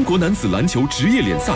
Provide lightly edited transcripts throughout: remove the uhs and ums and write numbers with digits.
国男子篮球职业联赛。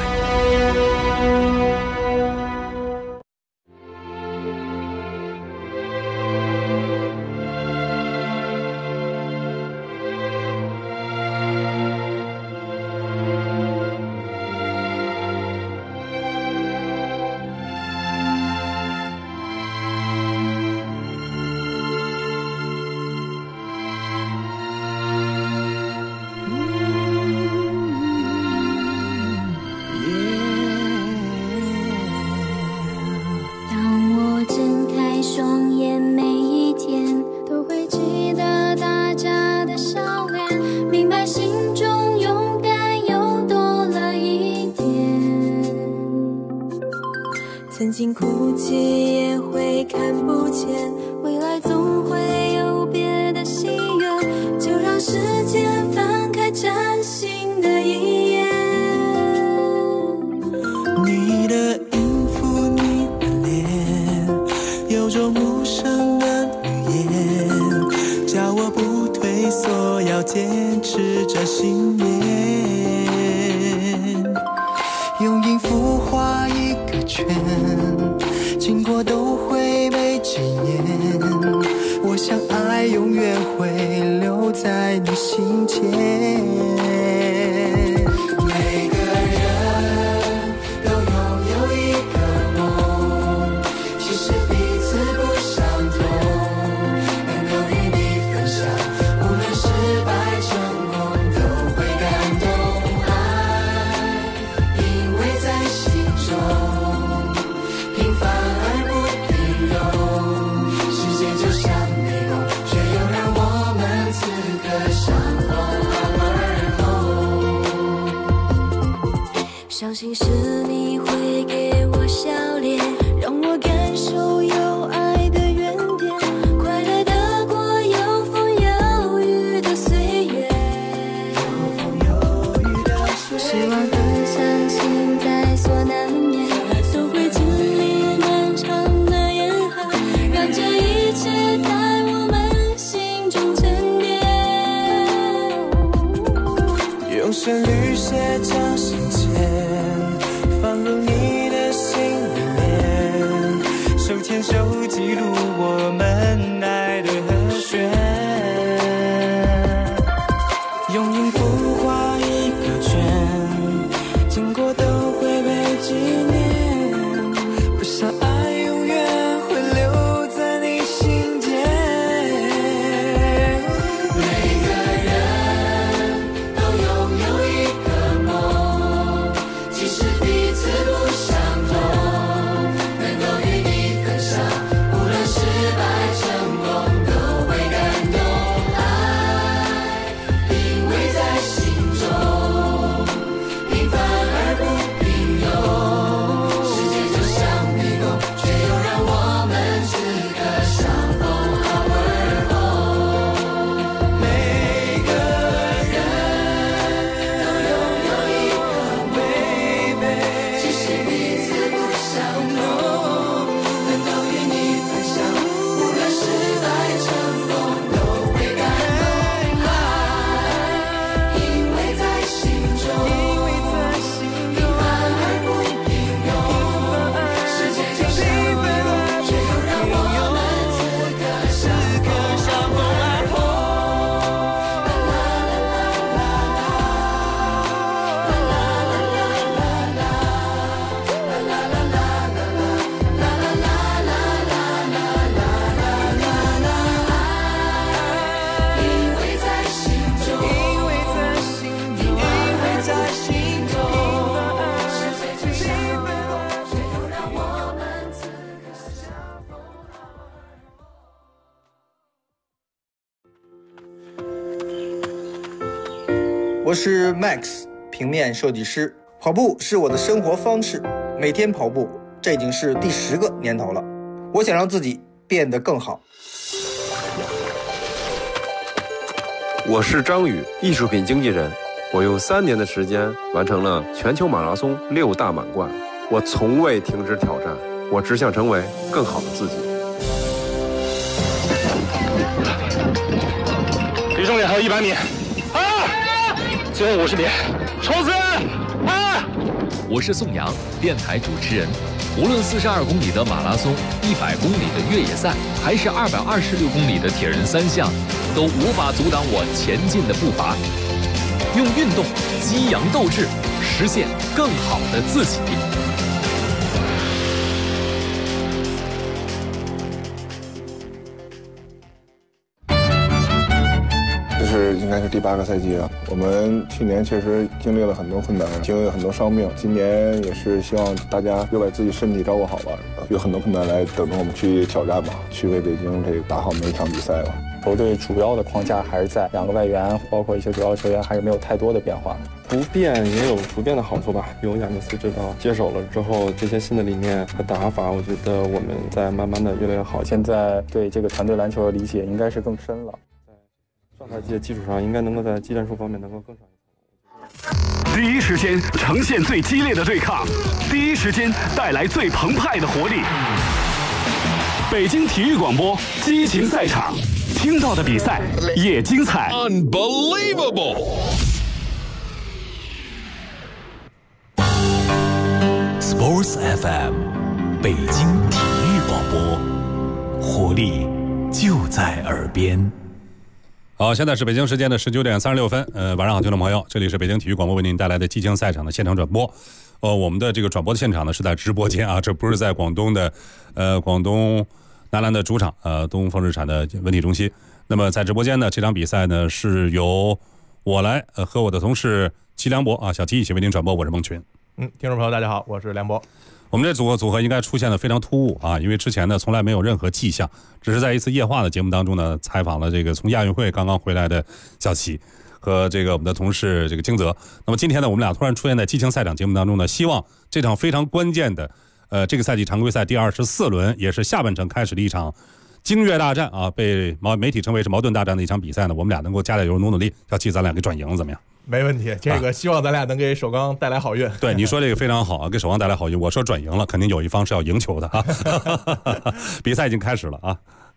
曾经哭泣也会看不见，未来总会有别的心愿，就让时间翻开崭新的一页。 你的音符，你的脸，有种无声的语言，叫我不退缩，要坚持着信念。用音符画一个圈，经过都会被纪念。我想爱永远会留在你心间。每个人都拥有一个梦，其实彼此不相同，能够与你分享，无论失败成功都会感动。爱因为在心中平凡而不平庸，时间就像迷宫，却又让我们此刻相逢而后。 相信是你会给我笑脸，让我感受有爱的原点，快乐的过有风有雨的岁月。希望和相信在所难免，都会经历漫长的严寒，让这一切在我们心中沉淀。 用旋律写张信笺，放入你的心里面，手牵手记录我们爱的和弦。用音符画一个圈，经过都会被纪念。我想爱永远会留在你心间。每个人都拥有一个梦，其实彼此不相同，能够与你分享，无论失败成功都会感动。爱因为在心中平凡而不平庸，世界就像迷宫，却又让我们此刻相逢而后。每个人都拥有一个梦，其实彼此不相同，能够与你分享，无论失败成功都会感动。爱因为在心中平凡而不平庸，世界就像迷宫，却又让我们此刻相逢而后。因为在心中，因为在心中，世界就像迷宫，却又让我们此刻相逢。 我是 Max， 平面设计师。跑步是我的生活方式，每天跑步，这已经是第10个年头了。我想让自己变得更好。 我是张宇，艺术品经纪人。我用3年的时间完成了全球马拉松6大满贯。我从未停止挑战，我只想成为更好的自己。 离终点还有100米，最后50米，冲刺！ 我是宋阳，电台主持人。无论42公里的马拉松、100公里的越野赛，还是226公里的铁人三项，都无法阻挡我前进的步伐。用运动激扬斗志，实现更好的自己。 应该是第8个赛季了。我们去年确实经历了很多困难，经历了很多伤病。今年也是希望大家又把自己身体照顾好吧，有很多困难来等着我们去挑战吧，去为北京这个打好每一场比赛吧。 球队主要的框架还是在2个外援，包括一些主要球员，还是没有太多的变化。 不变也有不变的好处吧。有亚尼斯指导接手了之后，这些新的理念和打法，我觉得我们在慢慢的越来越好。 现在对这个团队篮球的理解应该是更深了。上赛季的基础上，应该能够在技战术方面能够更上一层。 第一时间呈现最激烈的对抗，第一时间带来最澎湃的活力。北京体育广播，激情赛场，听到的比赛也精彩。Unbelievable！ Sports FM， 北京体育广播，活力就在耳边。 好，现在是北京时间的19点36分。晚上好，听众朋友，这里是北京体育广播为您带来的激情赛场的现场转播。我们的这个转播的现场呢是在直播间啊，这不是在广东的广东男篮的主场东风日产的文体中心。那么在直播间呢，这场比赛呢是由我来和我的同事齐梁博啊小齐一起为您转播，我是孟群。 听众朋友大家好，我是梁博。 我们这组合应该出现的非常突兀啊，因为之前呢从来没有任何迹象，只是在一次夜话的节目当中呢采访了这个从亚运会刚刚回来的小齐和这个我们的同事这个金泽。那么今天呢我们俩突然出现在激情赛场节目当中呢，希望这场非常关键的这个赛季常规赛第24轮，也是下半程开始的一场京粤大战啊，被媒体称为是矛盾大战的一场比赛呢，我们俩能够加点油努力，小齐咱俩给转赢怎么样？ 没问题，这个希望咱俩能给首钢带来好运。 对，你说这个非常好啊，给首钢带来好运。我说转赢了，肯定有一方是要赢球的啊。比赛已经开始了啊。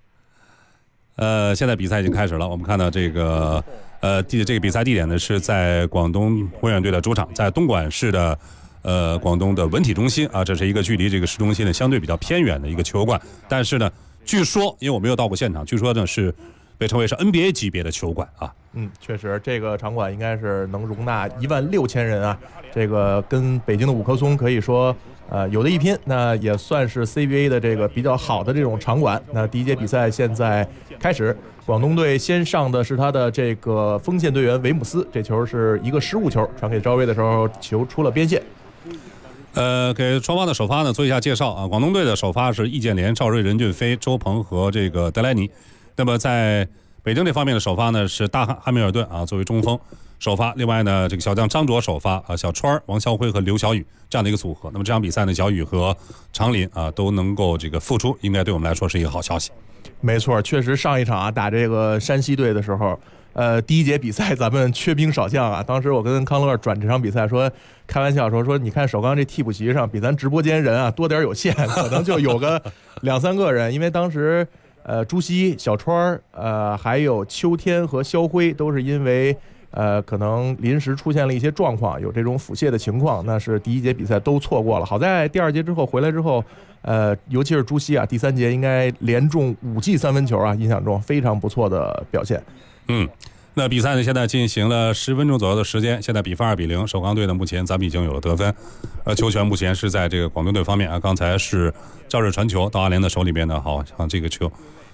现在比赛已经开始了，我们看到这个这个比赛地点呢是在广东宏远队的主场，在东莞市的广东的文体中心啊，这是一个距离这个市中心呢相对比较偏远的一个球馆，但是呢，据说因为我没有到过现场，据说呢是被称为是 NBA 级别的球馆啊。 确实，这个场馆应该是能容纳16000人啊，这个跟北京的五棵松可以说有的一拼。那也算是 CBA 的这个比较好的这种场馆。那第一节比赛现在开始，广东队先上的是他的这个锋线队员维姆斯，这球是一个失误球，传给赵睿的时候球出了边线。 给双方的首发呢做一下介绍啊。广东队的首发是易建联、赵睿、任骏飞、周鹏和这个德莱尼。那么在北京这方面的首发呢是大汉密尔顿啊作为中锋首发，另外呢这个小将张卓首发啊，小川、王霄辉和刘晓宇这样的一个组合。那么这场比赛呢，小宇和常林啊都能够这个复出，应该对我们来说是一个好消息。 没错，确实上一场啊打这个山西队的时候，第一节比赛咱们缺兵少将啊。当时我跟康乐转这场比赛说，开玩笑说你看首钢这替补席上比咱直播间人啊多点有限，可能就有个2-3个人，因为当时朱熹、小川还有秋天和肖辉都是因为可能临时出现了一些状况，有这种腹泻的情况，那是第一节比赛都错过了。好在第2节之后回来之后，尤其是朱熹啊，第3节应该连中5记3分球啊，印象中非常不错的表现。 那比赛呢现在进行了10分钟左右的时间，现在比分2-0，首钢队呢目前咱们已经有了得分，球权目前是在这个广东队方面啊。刚才是赵睿传球到阿联的手里面呢，好像这个球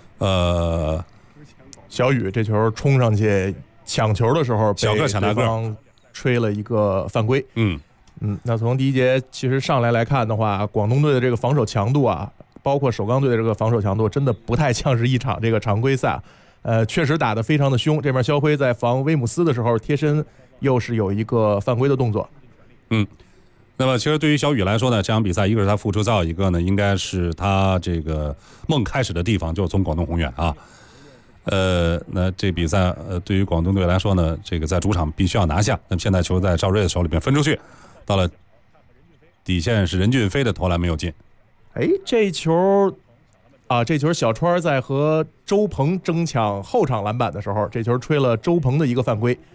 小宇这球冲上去抢球的时候， 小个抢大个， 吹了一个犯规。那从第一节其实上来看的话，广东队的这个防守强度啊，包括首钢队的这个防守强度，真的不太像是一场这个常规赛。确实打得非常的凶。这边肖辉在防威姆斯的时候贴身又是有一个犯规的动作。 那么其实对于小宇来说呢，这场比赛一个是他复出，再有一个呢应该是他这个梦开始的地方就是从广东宏远啊。那这比赛对于广东队来说呢，这个在主场必须要拿下。那么现在球在赵睿的手里边分出去，到了底线是任骏飞的投篮没有进。 这球小川在和周鹏争抢后场篮板的时候，这球吹了周鹏的一个犯规。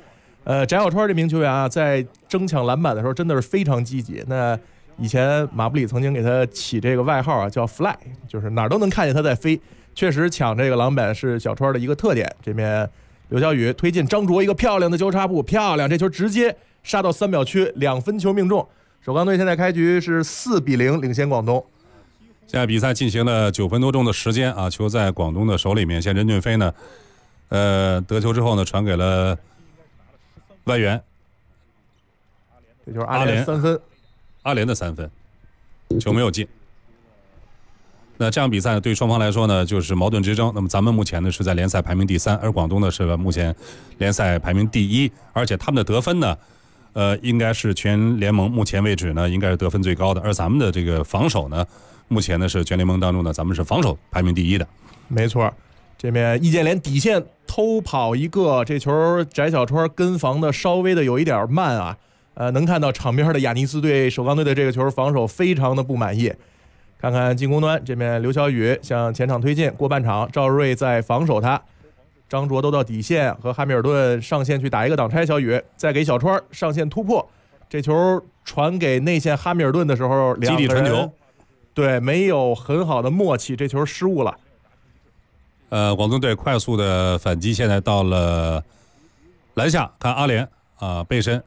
翟小川这名球员啊，在争抢篮板的时候真的是非常积极。那以前马布里曾经给他起这个外号啊，叫 Fly， 就是哪儿都能看见他在飞。确实抢这个篮板是小川的一个特点。这边刘晓宇推进张卓一个漂亮的交叉步，漂亮，这球直接杀到3秒区，2分球命中。首钢队现在开局是4-0领先广东。 现在比赛进行了9分多钟的时间啊，球在广东的手里面。现在任骏飞呢，得球之后呢，传给了外援， 这就是阿联3分， 阿联的3分，球没有进。那这场比赛呢，对双方来说呢，就是矛盾之争。那么咱们目前呢是在联赛排名第3，而广东呢是目前联赛排名第1，而且他们的得分呢，应该是全联盟目前为止呢应该是得分最高的。而咱们的这个防守呢，目前呢是全联盟当中呢，咱们是防守排名第1的。 没错，这边易建联底线偷跑一个，这球翟小川跟防的稍微的有一点慢啊。能看到场边的亚尼斯对首钢队的这个球防守非常的不满意。看看进攻端，这边刘晓宇向前场推进，过半场赵睿在防守他，张卓都到底线和哈密尔顿上线去打一个挡拆，小宇再给小川上线突破，这球传给内线哈密尔顿的时候， 基地传球， 对，没有很好的默契，这球失误了。 广东队快速的反击，现在到了篮下，看阿联啊背身，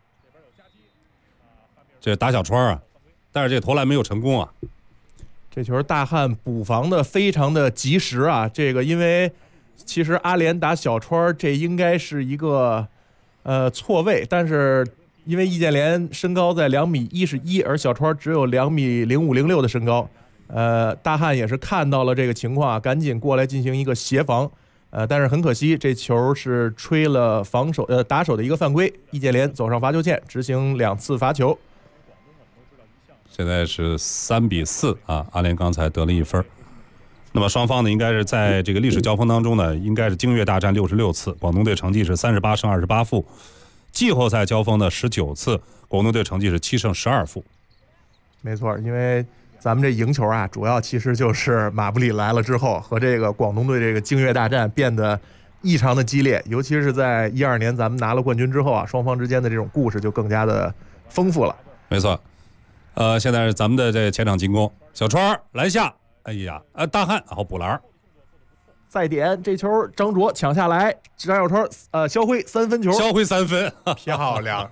这打小川啊，但是这投篮没有成功啊。 这球大汉补防的非常的及时啊！这个因为其实阿联打小川，这应该是一个错位，但是因为易建联身高在2.11米，而小川只有2.05米06的身高，大汉也是看到了这个情况啊，赶紧过来进行一个协防，但是很可惜，这球是吹了打手的一个犯规，易建联走上罚球线执行2次罚球。 现在是3-4啊，阿联刚才得了1分。那么双方呢，应该是在这个历史交锋当中呢，应该是京粤大战66次，广东队成绩是38胜28负；季后赛交锋的19次，广东队成绩是7胜12负。 没错，因为咱们这赢球啊，主要其实就是马布里来了之后，和这个广东队这个京粤大战变得异常的激烈，尤其是在12年咱们拿了冠军之后啊，双方之间的这种故事就更加的丰富了。 没错。现在是咱们的这前场进攻，小川篮下，哎呀，大汉然后补篮， 再点这球，张卓抢下来，张小川肖辉3分球， 肖辉3分， 漂亮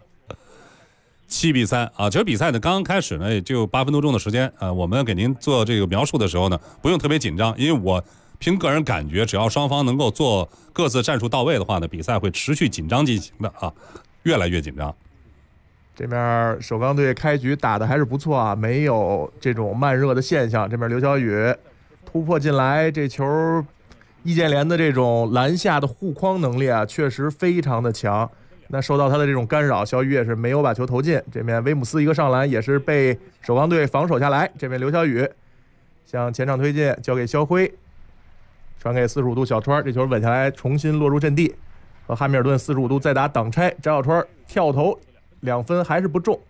，7-3啊！其实比赛呢刚刚开始呢，也就8分多钟的时间，我们给您做这个描述的时候呢，不用特别紧张，因为我凭个人感觉，只要双方能够做各自战术到位的话呢，比赛会持续紧张进行的啊，越来越紧张。 这边首钢队开局打的还是不错啊，没有这种慢热的现象。这边刘晓宇突破进来，这球易建联的这种篮下的护框能力啊，确实非常的强。那受到他的这种干扰，小宇也是没有把球投进。这边威姆斯一个上篮也是被首钢队防守下来。这边刘晓宇向前场推进，交给肖辉，传给45度小川，这球稳下来，重新落入阵地，和哈密尔顿45度再打挡拆，翟小川跳投。2分还是不中。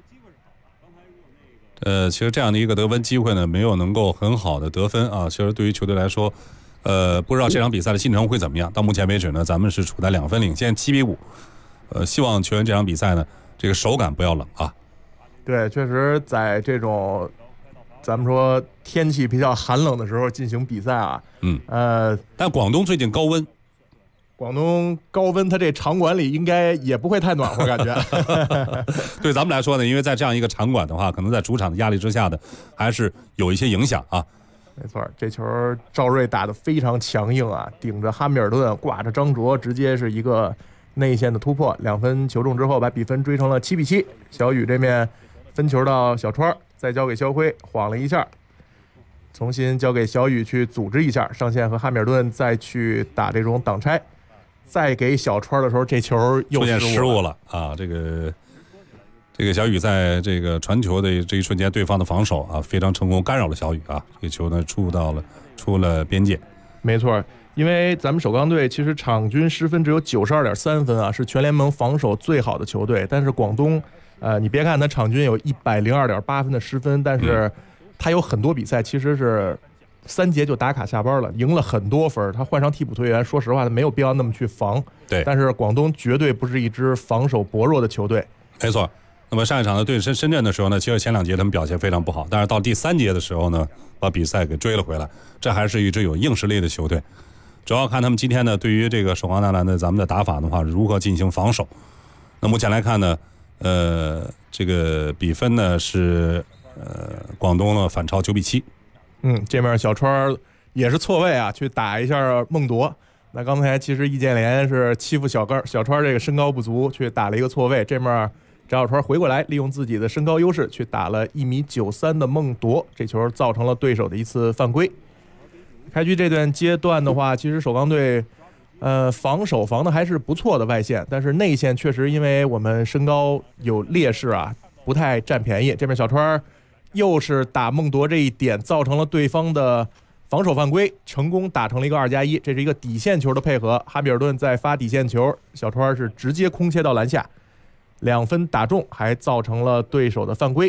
其实这样的一个得分机会呢，没有能够很好的得分啊。其实对于球队来说，不知道这场比赛的进程会怎么样。到目前为止呢，咱们是处在2分领先，7-5。希望球员这场比赛呢，这个手感不要冷啊。 对，确实在这种咱们说天气比较寒冷的时候进行比赛啊。 但广东最近高温。 广东高温，它这场馆里应该也不会太暖和，感觉。 对咱们来说呢，因为在这样一个场馆的话，可能在主场的压力之下的，还是有一些影响啊。 没错，这球赵睿打得非常强硬啊，顶着哈密尔顿，挂着张卓，直接是一个内线的突破，2分球中之后，把比分追成了7-7。小宇这面分球到小川，再交给肖辉，晃了一下，重新交给小宇去组织一下，上线和哈密尔顿再去打这种挡拆。再给小川的时候，这球又出现失误了啊！这个小宇在这个传球的这一瞬间，对方的防守啊非常成功，干扰了小宇啊，这个球呢出了边界。 没错，因为咱们首钢队其实场均失分只有92.3分啊，是全联盟防守最好的球队。但是广东，你别看他场均有102.8分的失分，但是他有很多比赛其实是 3节就打卡下班了，赢了很多分。他换上替补队员，说实话他没有必要那么去防。 对， 但是广东绝对不是一支防守薄弱的球队。 没错。那么上一场的对深圳的时候呢，其实前2节他们表现非常不好，但是到第3节的时候呢，把比赛给追了回来。这还是一支有硬实力的球队。主要看他们今天呢，对于这个首钢男篮的咱们的打法的话，如何进行防守。那目前来看呢，这个比分呢是广东呢反超9-7。 这面小川也是错位啊，去打一下孟铎。那刚才其实易建联是欺负小川这个身高不足，去打了一个错位。这面翟小川回过来，利用自己的身高优势去打了1.93米的孟铎，这球造成了对手的一次犯规。开局这段阶段的话，其实首钢队防守防的还是不错的外线，但是内线确实因为我们身高有劣势啊，不太占便宜。这边小川又是打孟铎这一点，造成了对方的防守犯规，成功打成了一个2+1，这是一个底线球的配合。哈比尔顿在发底线球，小川是直接空切到篮下，2分打中，还造成了对手的犯规。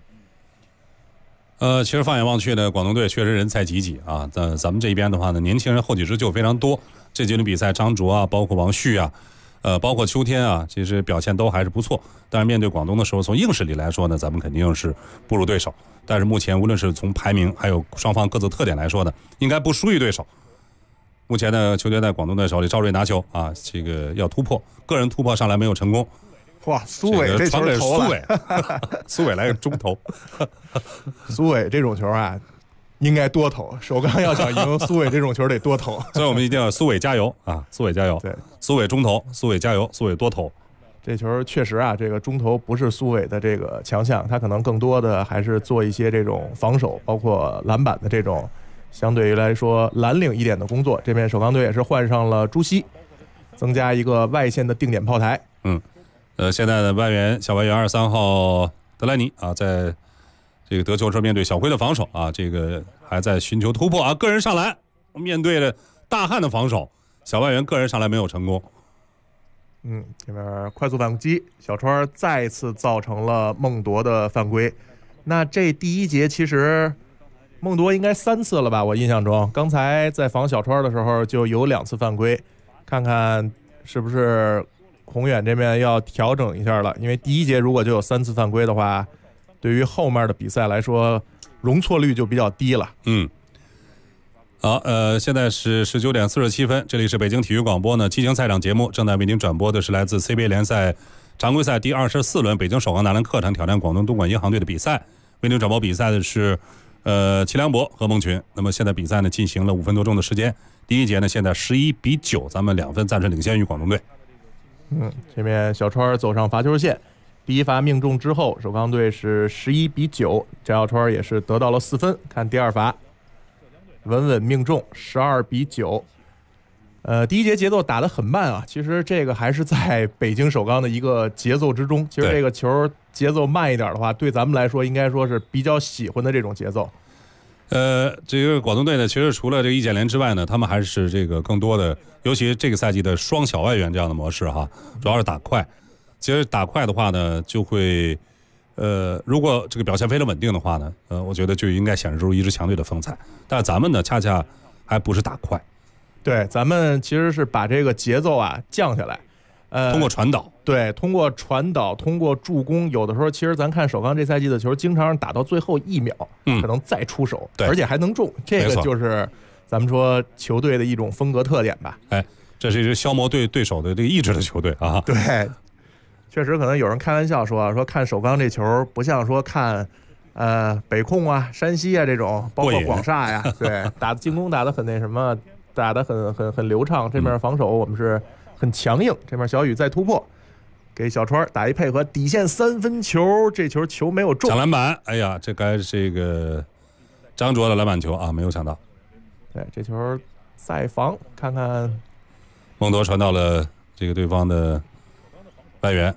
其实放眼望去呢，广东队确实人才济济啊。咱们这边的话呢，年轻人后起之秀非常多。这几轮比赛，张卓啊，包括王旭啊，包括秋天啊，其实表现都还是不错。但是面对广东的时候，从硬实力来说呢，咱们肯定是不如对手。但是目前无论是从排名还有双方各自特点来说呢，应该不输于对手。目前呢，球队在广东队手里，赵睿拿球啊，这个要突破，个人突破上来没有成功。 哇，苏伟这球投了， 苏伟来个中投。 苏伟这种球啊，应该多投。首钢要想赢，苏伟这种球得多投。 所以我们一定要苏伟加油啊！苏伟加油！ 对， 苏伟中投，苏伟加油，苏伟多投。 这球确实啊，这个中投不是苏伟的这个强项，他可能更多的还是做一些这种防守，包括篮板的这种相对于来说蓝领一点的工作。这边首钢队也是换上了朱熹，增加一个外线的定点炮台。 现在的小外援23号德莱尼啊，在这个得球时面对小辉的防守啊，这个还在寻求突破啊，个人上篮，面对了大汉的防守，小外援个人上篮没有成功。 这边快速反击，小川再次造成了孟铎的犯规。那这第一节其实孟铎应该3次了吧？我印象中，刚才在防小川的时候就有2次犯规，看看是不是宏远这边要调整一下了。因为第一节如果就有3次犯规的话，对于后面的比赛来说，容错率就比较低了。 好，现在是19点47分，这里是北京体育广播呢激情赛场节目，正在为您转播的是来自 CBA 联赛常规赛第24轮北京首钢男篮客场挑战广东东莞银行队的比赛。为您转播比赛的是齐良博和孟群。那么现在比赛呢进行了5分多钟的时间，第一节呢现在11-9，咱们2分暂时领先于广东队。 这边小川走上罚球线，第一罚命中之后，首钢队是11-9，翟小川也是得到了4分。看第二罚，稳稳命中，12-9。第一节节奏打得很慢啊，其实这个还是在北京首钢的一个节奏之中。其实这个球节奏慢一点的话，对咱们来说应该说是比较喜欢的这种节奏。 这个广东队呢，其实除了这个易建联之外呢，他们还是这个更多的，尤其这个赛季的双小外援这样的模式哈，主要是打快。其实打快的话呢，就会如果这个表现非常稳定的话呢，我觉得就应该显示出一支强队的风采。但是咱们呢，恰恰还不是打快。 对，咱们其实是把这个节奏啊降下来， 通过传导， 对，通过传导，通过助攻，有的时候其实咱看首钢这赛季的球，经常打到最后1秒，可能再出手， 对， 而且还能中，这个就是咱们说球队的一种风格特点吧。 这是一支消磨对手的这个意志的球队啊。 对，确实可能有人开玩笑说看首钢这球不像说看北控啊、山西啊这种，包括广厦呀，对，打进攻打得很那什么。打得很流畅，这面防守我们是很强硬。这面小雨再突破，给小川打一配合，底线3分球，这球没有中， 抢篮板。哎呀，这该这个张卓的篮板球啊，没有抢到。 对，这球再防，看看孟铎传到了这个对方的外援。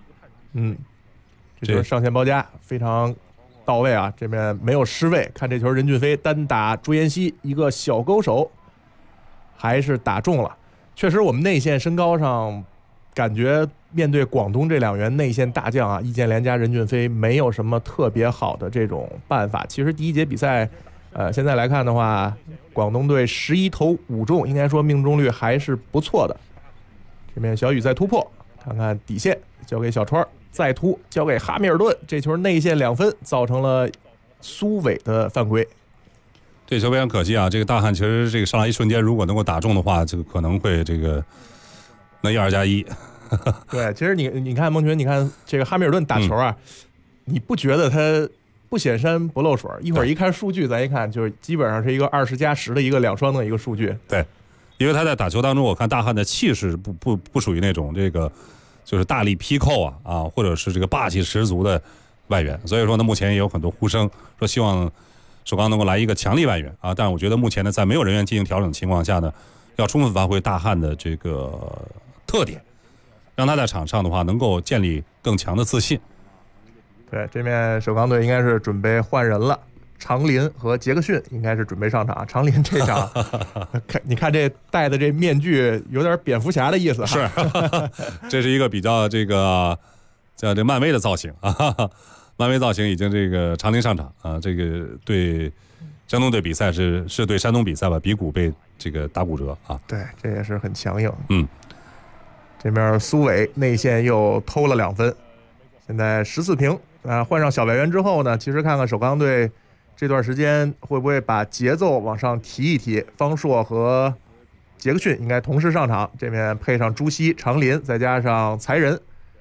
这球上线包夹非常到位啊，这边没有失位。看这球，任骏飞单打朱彦西一个小勾手。还是打中了，确实我们内线身高上感觉面对广东这2员内线大将啊，易建联加任骏飞没有什么特别好的这种办法。其实第一节比赛现在来看的话，广东队11投5中，应该说命中率还是不错的。这边小雨再突破，看看底线，交给小川，再突交给哈密尔顿，这球内线2分，造成了苏伟的犯规。 这球非常可惜啊！这个大汉其实这个上来一瞬间，如果能够打中的话，这个可能会这个能1+1。 对，其实你看孟群，你看这个哈密尔顿打球啊，你不觉得他不显山不漏水？一会儿一看数据，咱一看就是基本上是一个20+10的一个2双的一个数据。 对，因为他在打球当中，我看大汉的气势不属于那种这个就是大力劈扣啊，或者是这个霸气十足的外援，所以说呢，目前也有很多呼声说希望首钢能够来一个强力外援啊，但是我觉得目前呢，在没有人员进行调整的情况下呢，要充分发挥大汉的这个特点，让他在场上的话能够建立更强的自信。 对，这面首钢队应该是准备换人了，常林和杰克逊应该是准备上场。常林这场，你看这戴的这面具有点蝙蝠侠的意思哈。 是，这是一个比较这个叫这漫威的造型啊。漫威造型已经这个常林上场啊，这个对山东队比赛是对山东比赛吧，鼻骨被这个打骨折啊。 对，这也是很强硬。 嗯， 这边苏伟内线又偷了2分，现在14平啊。换上小外援之后呢，其实看看首钢队这段时间会不会把节奏往上提一提。方硕和杰克逊应该同时上场，这边配上朱熹、常林，再加上才仁。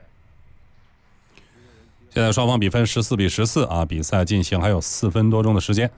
现在双方比分14-14啊，比赛进行还有4分多钟的时间。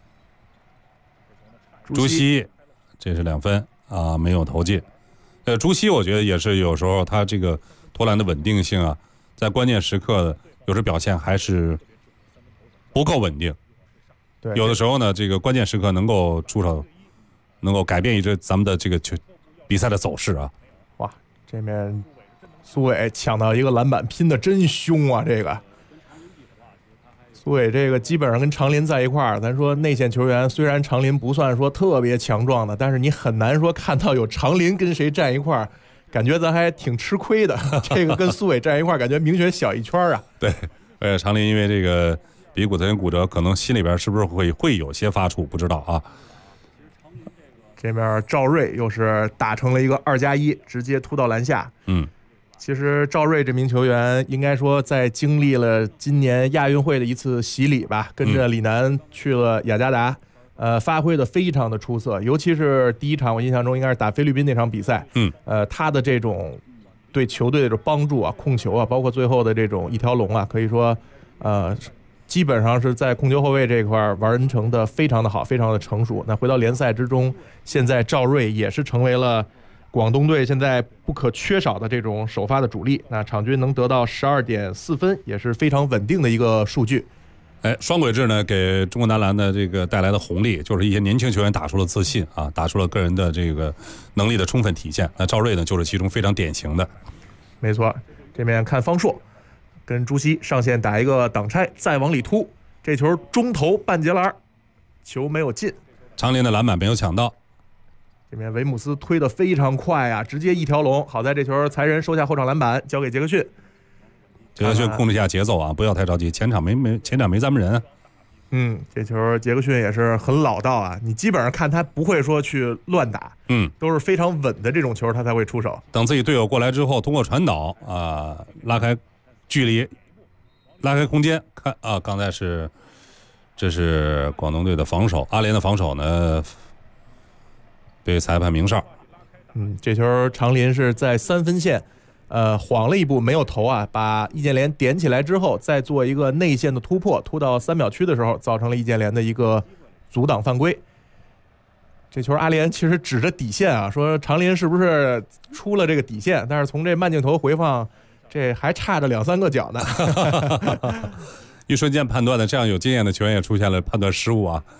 朱熹这是2分啊，没有投进。朱熹我觉得也是有时候他这个投篮的稳定性啊，在关键时刻有时表现还是不够稳定。 对， 有的时候呢，这个关键时刻能够出手，能够改变一支咱们的这个比赛的走势啊。 哇，这面苏伟抢到一个篮板，拼的真凶啊！这个苏伟这个基本上跟常林在一块儿，咱说内线球员虽然常林不算说特别强壮的，但是你很难说看到有常林跟谁站一块儿，感觉咱还挺吃亏的。这个跟苏伟站一块儿，感觉明显小一圈啊。 对，常林因为这个鼻骨头骨折，可能心里边是不是会有些发怵，不知道啊。 这面赵睿又是打成了一个2+1，直接突到篮下。其实赵睿这名球员应该说在经历了今年亚运会的一次洗礼吧，跟着李楠去了雅加达，发挥的非常的出色，尤其是第一场我印象中应该是打菲律宾那场比赛，他的这种对球队的这种帮助啊、控球啊，包括最后的这种一条龙啊，可以说基本上是在控球后卫这块完成的非常的好，非常的成熟。那回到联赛之中，现在赵睿也是成为了广东队现在不可缺少的这种首发的主力，那场均能得到12.4分，也是非常稳定的一个数据。 双轨制呢，给中国男篮的这个带来的红利，就是一些年轻球员打出了自信啊，打出了个人的这个能力的充分体现。那赵睿呢，就是其中非常典型的。 没错，这面看方硕跟朱熹上线打一个挡拆，再往里突，这球中投半截篮，球没有进， 常林的篮板没有抢到。 这边维姆斯推得非常快啊，直接一条龙。好在这球才仁收下后场篮板，交给杰克逊。 杰克逊控制一下节奏啊，不要太着急。前场没咱们人。 这球杰克逊也是很老道啊，你基本上看他不会说去乱打，都是非常稳的这种球他才会出手。 等自己队友过来之后，通过传导啊，拉开距离，拉开空间。看啊，刚才这是广东队的防守，阿联的防守呢被裁判鸣哨。 这球常林是在3分线晃了一步没有投啊，把易建联点起来之后，再做一个内线的突破，突到3秒区的时候，造成了易建联的一个阻挡犯规。这球阿联其实指着底线啊，说常林是不是出了这个底线，但是从这慢镜头回放，这还差着2-3个脚呢。 一瞬间判断的，这样有经验的球员也出现了判断失误啊。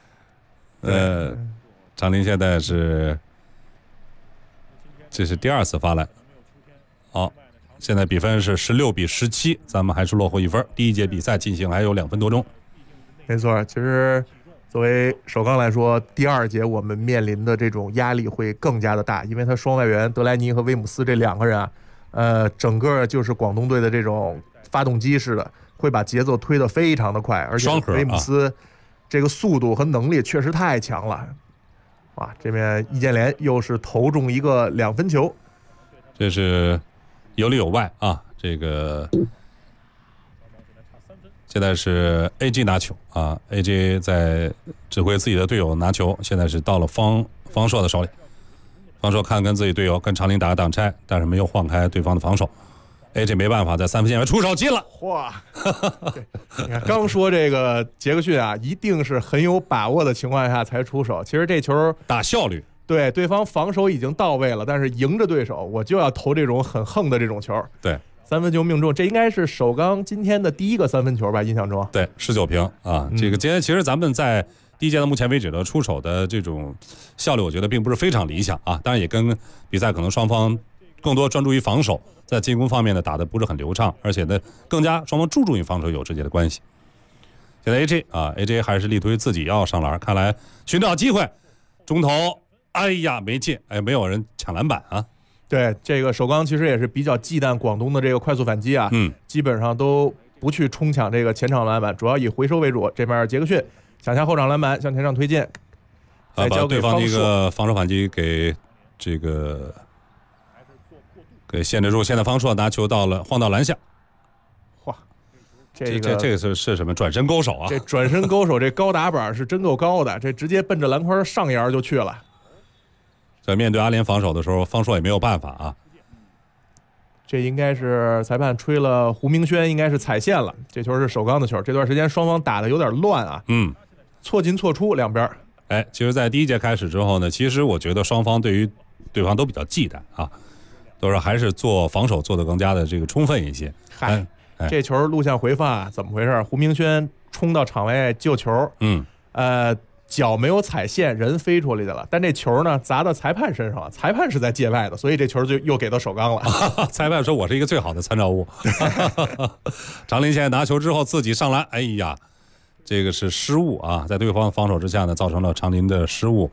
常林现在这是第2次发来。好，现在比分是16-17，咱们还是落后1分。第一节比赛进行还有2分多钟。 没错，其实作为首钢来说，第2节我们面临的这种压力会更加的大，因为他双外援德莱尼和威姆斯这2个人啊，整个就是广东队的这种发动机似的，会把节奏推得非常的快，而且威姆斯这个速度和能力确实太强了。哇，这边易建联又是投中一个2分球， 这是有里有外啊。这个现在是 AG 拿球啊 ，AG 在指挥自己的队友拿球，现在是到了方硕的手里。方硕看跟自己队友跟长林打个挡拆，但是没有晃开对方的防守。AG 没办法，在3分线外出手进了。 哇！你看，刚说这个杰克逊啊，一定是很有把握的情况下才出手。其实这球打效率， 对方防守已经到位了，但是迎着对手，我就要投这种很横的这种球。 对 ，3分球命中，这应该是首钢今天的第一个3分球吧？印象中， 对，19平啊。这个今天其实咱们在第一阶段目前为止的出手的这种效率，我觉得并不是非常理想啊。当然也跟比赛可能双方更多专注于防守，在进攻方面呢打得不是很流畅，而且呢更加双方注重于防守有直接的关系。现在 AJ 还是力推自己要上篮，看来寻找机会，中投，哎呀没进，哎没有人抢篮板啊。 对，这个首钢其实也是比较忌惮广东的这个快速反击啊，基本上都不去冲抢这个前场篮板，主要以回收为主。这边杰克逊抢下后场篮板，向前场推进，再交给把对方的一个防守反击给这个给限制住。现在方硕拿球晃到篮下， 哇， 这个是什么转身勾手啊？ 这转身勾手这高打板是真够高的，这直接奔着篮筐上沿就去了。 在面对阿联防守的时候，方硕也没有办法啊。 这应该是裁判吹了胡明轩，应该是踩线了。这球是首钢的球，这段时间双方打的有点乱啊，错进错出两边。 哎，其实，在第一节开始之后呢，其实我觉得双方对于对方都比较忌惮啊，都是还是做防守做得更加的这个充分一些。 这球录像回放啊，怎么回事？胡明轩冲到场外救球，脚没有踩线，人飞出来的了，但这球呢砸到裁判身上了，裁判是在界外的，所以这球就又给到首钢了。 裁判说我是一个最好的参照物。常林现在拿球之后自己上篮，哎呀，这个是失误啊，在对方防守之下呢，造成了常林的失误。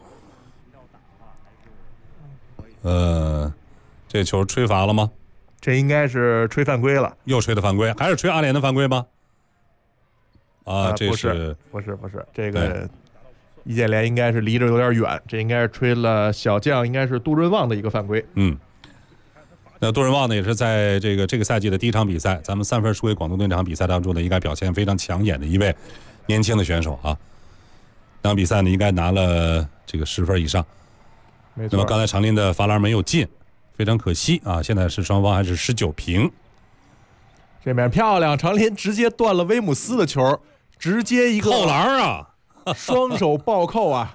这球吹罚了吗？ 这应该是吹犯规了， 又吹的犯规，还是吹阿联的犯规吗？这不是，这个易建联应该是离着有点远，这应该是吹了小将，应该是杜润旺的一个犯规。 那杜润旺呢，也是在这个赛季的第一场比赛，咱们3分输给广东队这场比赛当中呢，应该表现非常抢眼的一位年轻的选手啊。那场比赛呢，应该拿了这个10分以上。 没错。 那么刚才常林的罚篮没有进，非常可惜啊。现在是双方还是19平。 这边漂亮，常林直接断了威姆斯的球，直接一个扣篮啊！ 双手暴扣啊！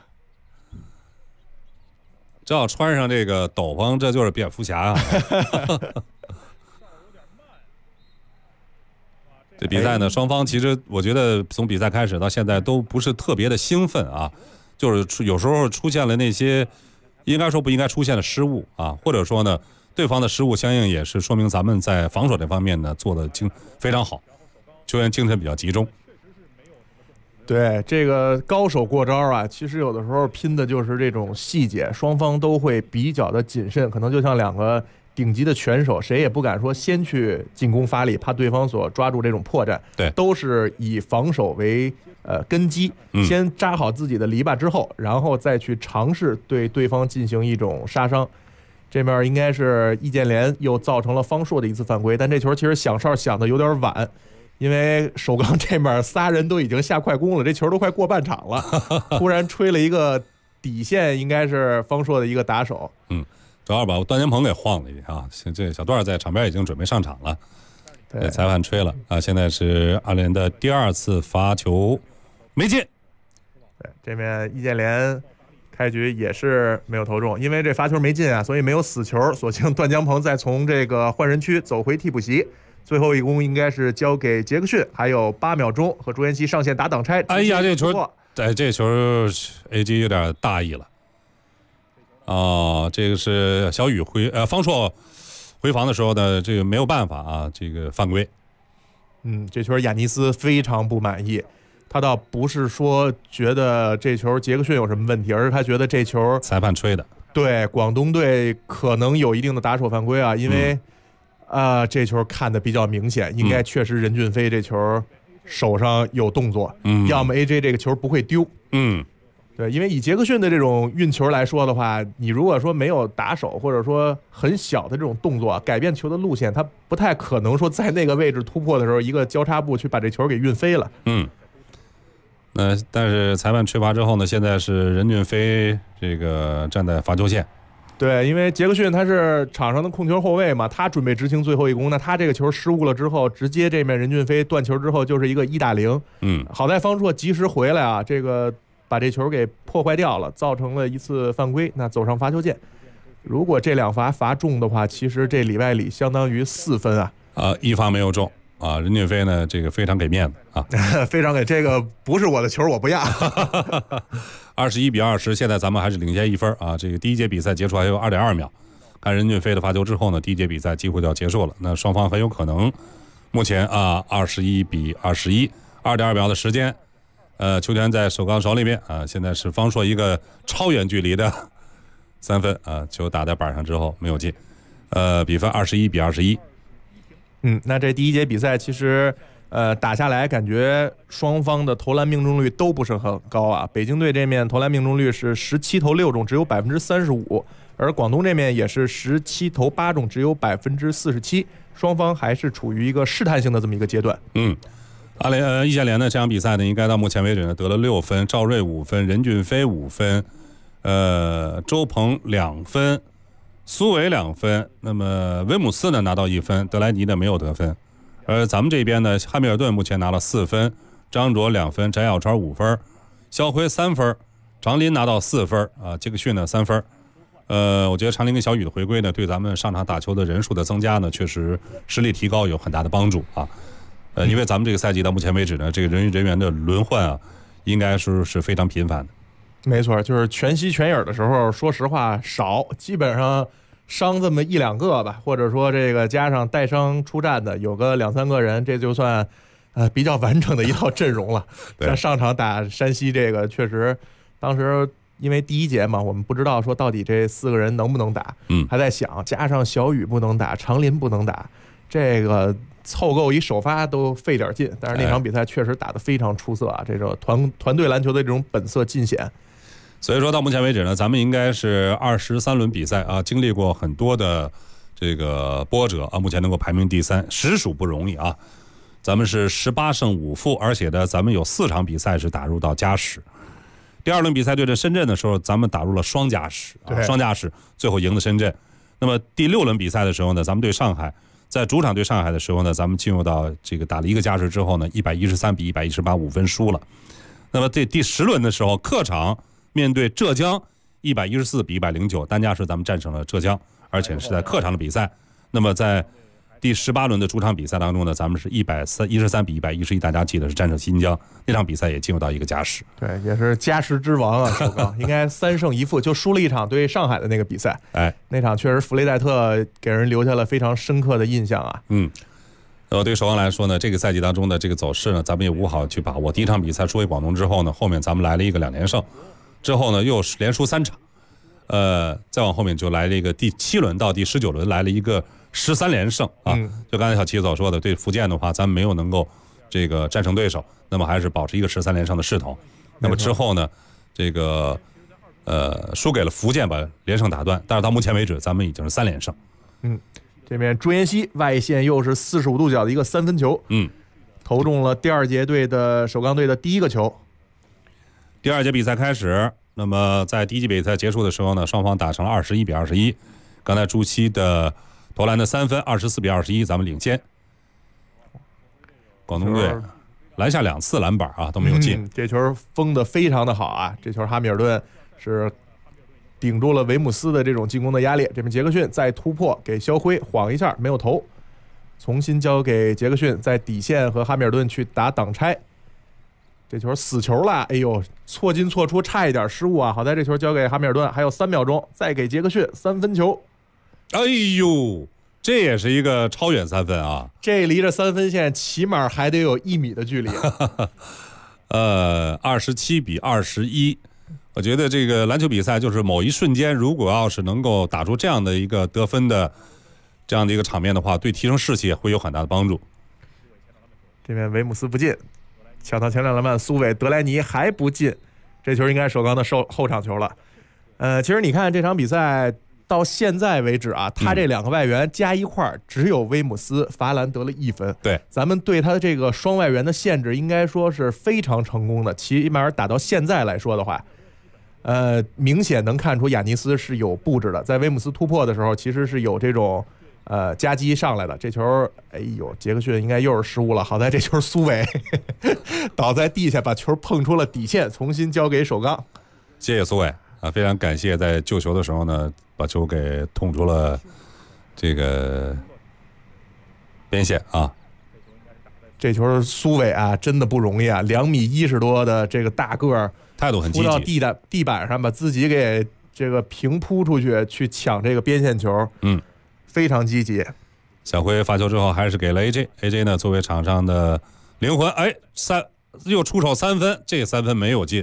这要穿上这个斗篷，这就是蝙蝠侠啊！这比赛呢，双方其实我觉得从比赛开始到现在都不是特别的兴奋啊，就是有时候出现了那些应该说不应该出现的失误啊，或者说呢，对方的失误相应也是说明咱们在防守这方面呢做的非常好，球员精神比较集中。 对，这个高手过招啊，其实有的时候拼的就是这种细节，双方都会比较的谨慎，可能就像两个顶级的拳手，谁也不敢说先去进攻发力，怕对方所抓住这种破绽。 对， 都是以防守为根基，先扎好自己的篱笆之后，然后再去尝试对对方进行一种杀伤。这面应该是易建联又造成了方硕的一次犯规，但这球其实响哨响的有点晚。因为首钢这面仨人都已经下快攻了，这球都快过半场了，突然吹了一个底线，应该是方硕的一个打手。 主要把段天鹏给晃了一下啊！这小段在场边已经准备上场了，对，裁判吹了啊！现在是阿联的第2次罚球没进。 对，这面易建联开局也是没有投中，因为这罚球没进啊，所以没有死球，索性段江鹏再从这个换人区走回替补席。最后一攻应该是交给杰克逊，还有8秒钟和朱彦西上线打挡拆。 哎呀，这球AG 有点大意了。这个是小雨方硕回防的时候呢，这个没有办法啊，这个犯规。 这球亚尼斯非常不满意，他倒不是说觉得这球杰克逊有什么问题，而是他觉得这球裁判吹的。 对，广东队可能有一定的打手犯规啊，因为这球看的比较明显，应该确实任骏飞这球手上有动作，要么 AJ 这个球不会丢。对，因为以杰克逊的这种运球来说的话，你如果说没有打手或者说很小的这种动作改变球的路线，他不太可能说在那个位置突破的时候一个交叉步去把这球给运飞了。 但是裁判吹罚之后呢，现在是任骏飞这个站在罚球线。 对，因为杰克逊他是场上的控球后卫嘛，他准备执行最后一攻，那他这个球失误了之后，直接这面任骏飞断球之后就是一个1打0。好在方硕及时回来啊，这个把这球给破坏掉了，造成了一次犯规，那走上罚球线。如果这2罚罚中的话，其实这里外里相当于4分啊。 1罚没有中啊，任骏飞呢这个非常给面子啊， 非常给，这个不是我的球我不要。 21-20，现在咱们还是领先1分啊。这个第一节比赛结束还有2.2秒，看任骏飞的罚球之后呢，第一节比赛几乎就要结束了。那双方很有可能，目前21-21，2.2秒的时间。球权在首钢手里面啊，现在是方硕一个超远距离的3分啊，球打在板上之后没有进，比分21-21。 那这第一节比赛其实打下来，感觉双方的投篮命中率都不是很高啊。北京队这面投篮命中率是17投6中，只有35%，而广东这面也是17投8中，只有47%。双方还是处于一个试探性的这么一个阶段。 易建联呢这场比赛呢，应该到目前为止呢得了6分，赵睿5分，任骏飞5分，周鹏2分，苏伟2分，那么威姆斯呢拿到1分，德莱尼呢没有得分。而咱们这边呢，汉密尔顿目前拿了4分，张卓2分，翟小川5分，肖辉3分，常林拿到4分啊，杰克逊呢3分。我觉得常林跟小雨的回归呢，对咱们上场打球的人数的增加呢，确实实力提高有很大的帮助啊。因为咱们这个赛季到目前为止呢，这个人员的轮换啊，应该是非常频繁的。 没错，就是全息全影的时候，说实话少，基本上伤这么1-2个吧，或者说这个加上带伤出战的有个2-3个人，这就算比较完整的一套阵容了。像上场打山西这个，确实当时因为第一节嘛，我们不知道说到底这4个人能不能打，还在想，加上小雨不能打，常林不能打，这个凑够一首发都费点劲。但是那场比赛确实打得非常出色啊，这种团队篮球的这种本色尽显。 所以说到目前为止呢，咱们应该是23轮比赛啊，经历过很多的这个波折啊，目前能够排名第3，实属不容易啊。咱们是18胜5负，而且呢，咱们有4场比赛是打入到加时。第2轮比赛对阵深圳的时候，咱们打入了双加时啊，双加时最后赢了深圳。那么第6轮比赛的时候呢，咱们对上海，在主场对上海的时候呢，咱们进入到这个打了1个加时之后呢，113-118，5分输了。那么第10轮的时候，客场面对浙江，114-109，单加时咱们战胜了浙江，而且是在客场的比赛。那么在第18轮的主场比赛当中呢，咱们是113-111，大家记得是战胜新疆，那场比赛也进入到1个加时。 对，也是加时之王啊，首钢应该3胜1负，就输了1场对上海的那个比赛。那场确实弗雷戴特给人留下了非常深刻的印象啊。 对首钢来说呢，这个赛季当中的这个走势呢，咱们也无好去把握。第一场比赛输给广东之后呢，后面咱们来了一个2连胜，之后呢又连输3场，再往后面就来了一个第7轮到第19轮来了一个13连胜啊。就刚才小齐所说的，对福建的话，咱们没有能够这个战胜对手，那么还是保持一个13连胜的势头。那么之后呢，这个输给了福建，把连胜打断，但是到目前为止，咱们已经是3连胜。 这边朱彦西外线又是45度角的一个3分球，投中了第2节队的首钢队的第1个球。 第2节比赛开始，那么在第1节比赛结束的时候呢，双方打成了21-21。刚才朱熹的投篮的3分，24-21，咱们领先。广东队拦下2次篮板啊，都没有进。 这球封得非常的好啊，这球哈密尔顿是顶住了维姆斯的这种进攻的压力。这边杰克逊再突破给肖辉晃一下没有投，重新交给杰克逊，在底线和哈密尔顿去打挡拆。这球死球了，哎呦，错进错出，差一点失误啊！好在这球交给哈密尔顿，还有3秒钟，再给杰克逊3分球。 哎呦，这也是一个超远3分啊！ 这离着3分线起码还得有1米的距离。 27-21。我觉得这个篮球比赛就是某一瞬间，如果要是能够打出这样的一个得分的这样的一个场面的话，对提升士气会有很大的帮助。 这边维姆斯不进， 抢到前两篮板，苏伟德莱尼还不进，这球应该首钢的后场球了。其实你看这场比赛到现在为止啊，他这2个外援加一块儿，只有威姆斯、法兰得了1分。 对， 咱们对他的这个双外援的限制，应该说是非常成功的。起码打到现在来说的话，明显能看出亚尼斯是有布置的。在威姆斯突破的时候，其实是有这种夹击上来的。这球，哎呦，杰克逊应该又是失误了。好在这球苏伟倒在地下，把球碰出了底线，重新交给首钢。 谢谢苏伟啊，非常感谢在救球的时候呢，把球给捅出了这个边线啊。 这球苏伟啊，真的不容易啊，2.10米多的这个大个儿， 态度很积极， 扑到地板上，把自己给这个平扑出去抢这个边线球，非常积极。 小辉发球之后还是给了 AJ 呢作为场上的灵魂，又出手3分，这3分没有进。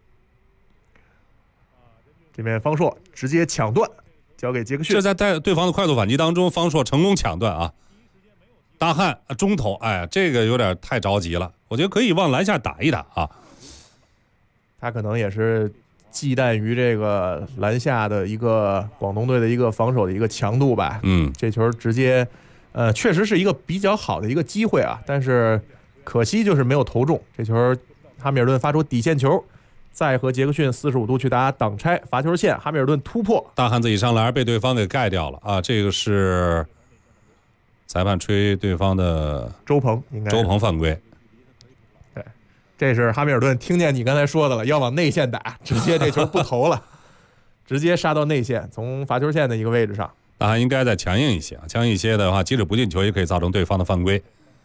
这边方硕直接抢断，交给杰克逊。 这在对方的快速反击当中，方硕成功抢断啊。大汉中投，这个有点太着急了，我觉得可以往篮下打一打啊。 他可能也是忌惮于这个篮下的一个广东队的一个防守的一个强度吧。这球直接，确实是一个比较好的一个机会啊，但是可惜就是没有投中。这球哈密尔顿发出底线球，再和杰克逊45度去打挡拆罚球线，哈密尔顿突破， 大汉自己上篮被对方给盖掉了啊！这个是裁判吹对方的周鹏，应该周鹏犯规。 对，这是哈密尔顿听见你刚才说的了，要往内线打，直接这球不投了，直接杀到内线，从罚球线的一个位置上。 大汉应该再强硬一些，强硬一些的话，即使不进球也可以造成对方的犯规。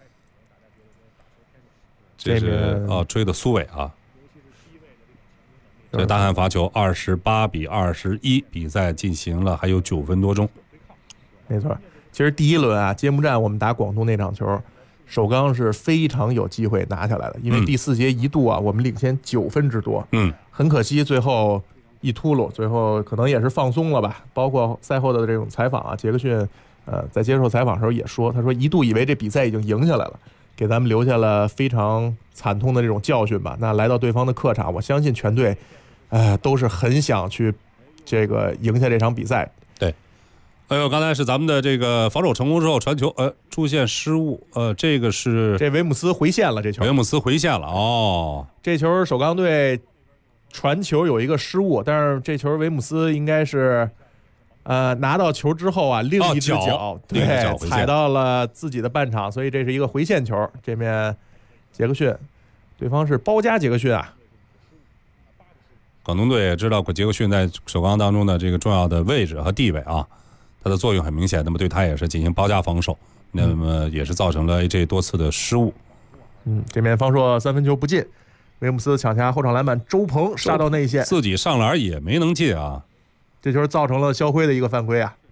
这是吹的苏伟啊。这大汉罚球28-21，比赛进行了还有9分多钟。 没错，其实第一轮啊，揭幕战我们打广东那场球，首钢是非常有机会拿下来的，因为第4节一度啊，我们领先9分之多。很可惜最后一秃噜，最后可能也是放松了吧。包括赛后的这种采访啊，杰克逊在接受采访的时候也说，他说一度以为这比赛已经赢下来了，给咱们留下了非常惨痛的这种教训吧。那来到对方的客场，我相信全队都是很想去这个赢下这场比赛。 对，刚才是咱们的这个防守成功之后传球，出现失误，这个是这维姆斯回线了，这球维姆斯回线了哦。 这球首钢队传球有一个失误，但是这球维姆斯应该是拿到球之后啊，另一只脚对踩到了自己的半场，所以这是一个回线球。这面杰克逊，对方是包夹杰克逊啊。 广东队也知道杰克逊在首钢当中的这个重要的位置和地位啊，他的作用很明显，那么对他也是进行包夹防守，那么也是造成了AJ多次的失误。 这面方硕3分球不进，维姆斯抢下后场篮板，周鹏杀到内线， 自己上篮也没能进啊， 这球造成了肖辉的一个犯规啊。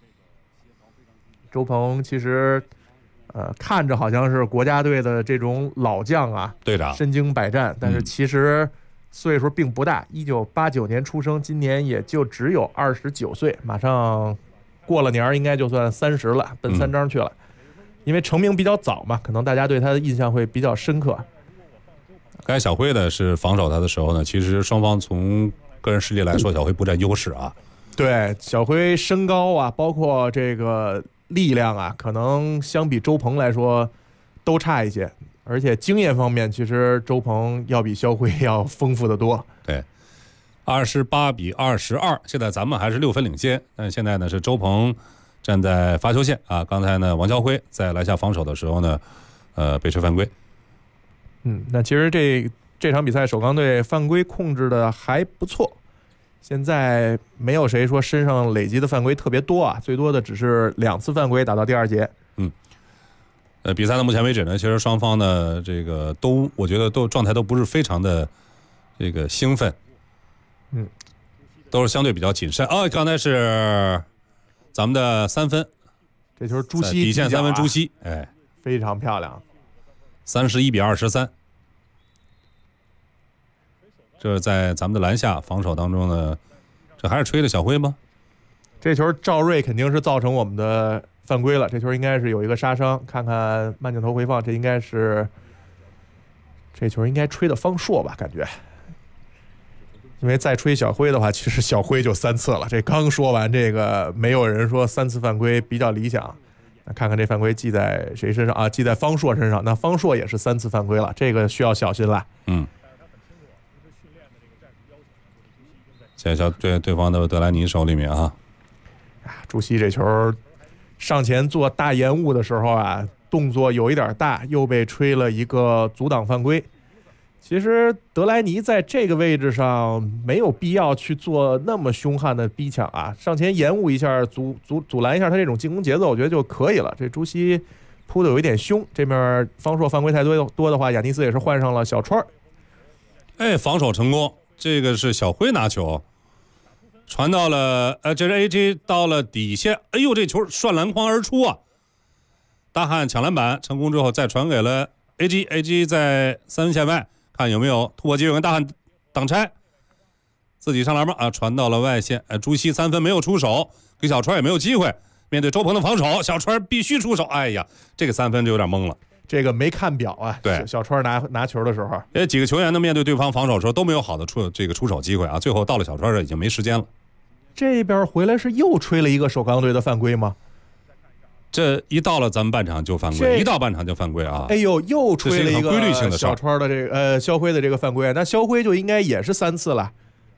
周鹏其实看着好像是国家队的这种老将啊， 队长身经百战，但是其实岁数并不大，1989年出生，今年也就只有29岁，马上过了年应该就算30了，奔3张去了。因为成名比较早嘛，可能大家对他的印象会比较深刻。 该小辉呢是防守他的时候呢，其实双方从个人实力来说，小辉不占优势啊。 对，小辉身高啊，包括这个力量啊，可能相比周鹏来说都差一些。而且经验方面，其实周鹏要比肖辉要丰富的多。 对，28-22，现在咱们还是6分领先，但是现在呢是周鹏站在罚球线啊。刚才呢王肖辉在篮下防守的时候呢，被吹犯规。 那其实这场比赛首钢队犯规控制的还不错，现在没有谁说身上累积的犯规特别多啊，最多的只是2次犯规打到第2节。 比赛到目前为止呢，其实双方呢这个我觉得都状态都不是非常的这个兴奋，都是相对比较谨慎。刚才是咱们的3分， 这球朱熹底线3分朱熹， 非常漂亮 ，31-23。这是在咱们的篮下防守当中呢，这还是吹的小辉吗？ 这球赵睿肯定是造成我们的犯规了，这球应该是有一个杀伤，看看慢镜头回放，这应该是这球应该吹的方硕吧，感觉。因为再吹小辉的话，其实小辉就3次了。这刚说完这个，没有人说3次犯规比较理想。那看看这犯规记在谁身上啊？记在方硕身上。那方硕也是3次犯规了，这个需要小心了。 现在对方的德莱尼手里面啊。 朱熹这球上前做大延误的时候啊，动作有一点大，又被吹了一个阻挡犯规。其实德莱尼在这个位置上没有必要去做那么凶悍的逼抢啊，上前延误一下，阻拦一下他这种进攻节奏，我觉得就可以了。这朱熹扑的有一点凶，这面方硕犯规太多的话，亚尼斯也是换上了小川。 防守成功，这个是小辉拿球，传到了这是 AG 到了底线，哎呦，这球涮篮筐而出啊！大汉抢篮板成功之后，再传给了 AG 在3分线外。看有没有突破机会跟大汉挡拆，自己上篮吧传到了外线。朱熹3分没有出手，给小川也没有机会。面对周鹏的防守，小川必须出手。哎呀，这个3分就有点懵了。 这个没看表啊。 对， 小川拿球的时候， 几个球员呢面对对方防守的时候都没有好的出手机会啊。最后到了小川这已经没时间了。 这边回来是又吹了一个首钢队的犯规吗？ 这一到了咱们半场就犯规，一到半场就犯规啊！ 哎呦，又吹了一个规律性的小川的这个肖辉的这个犯规，那肖辉就应该也是3次了。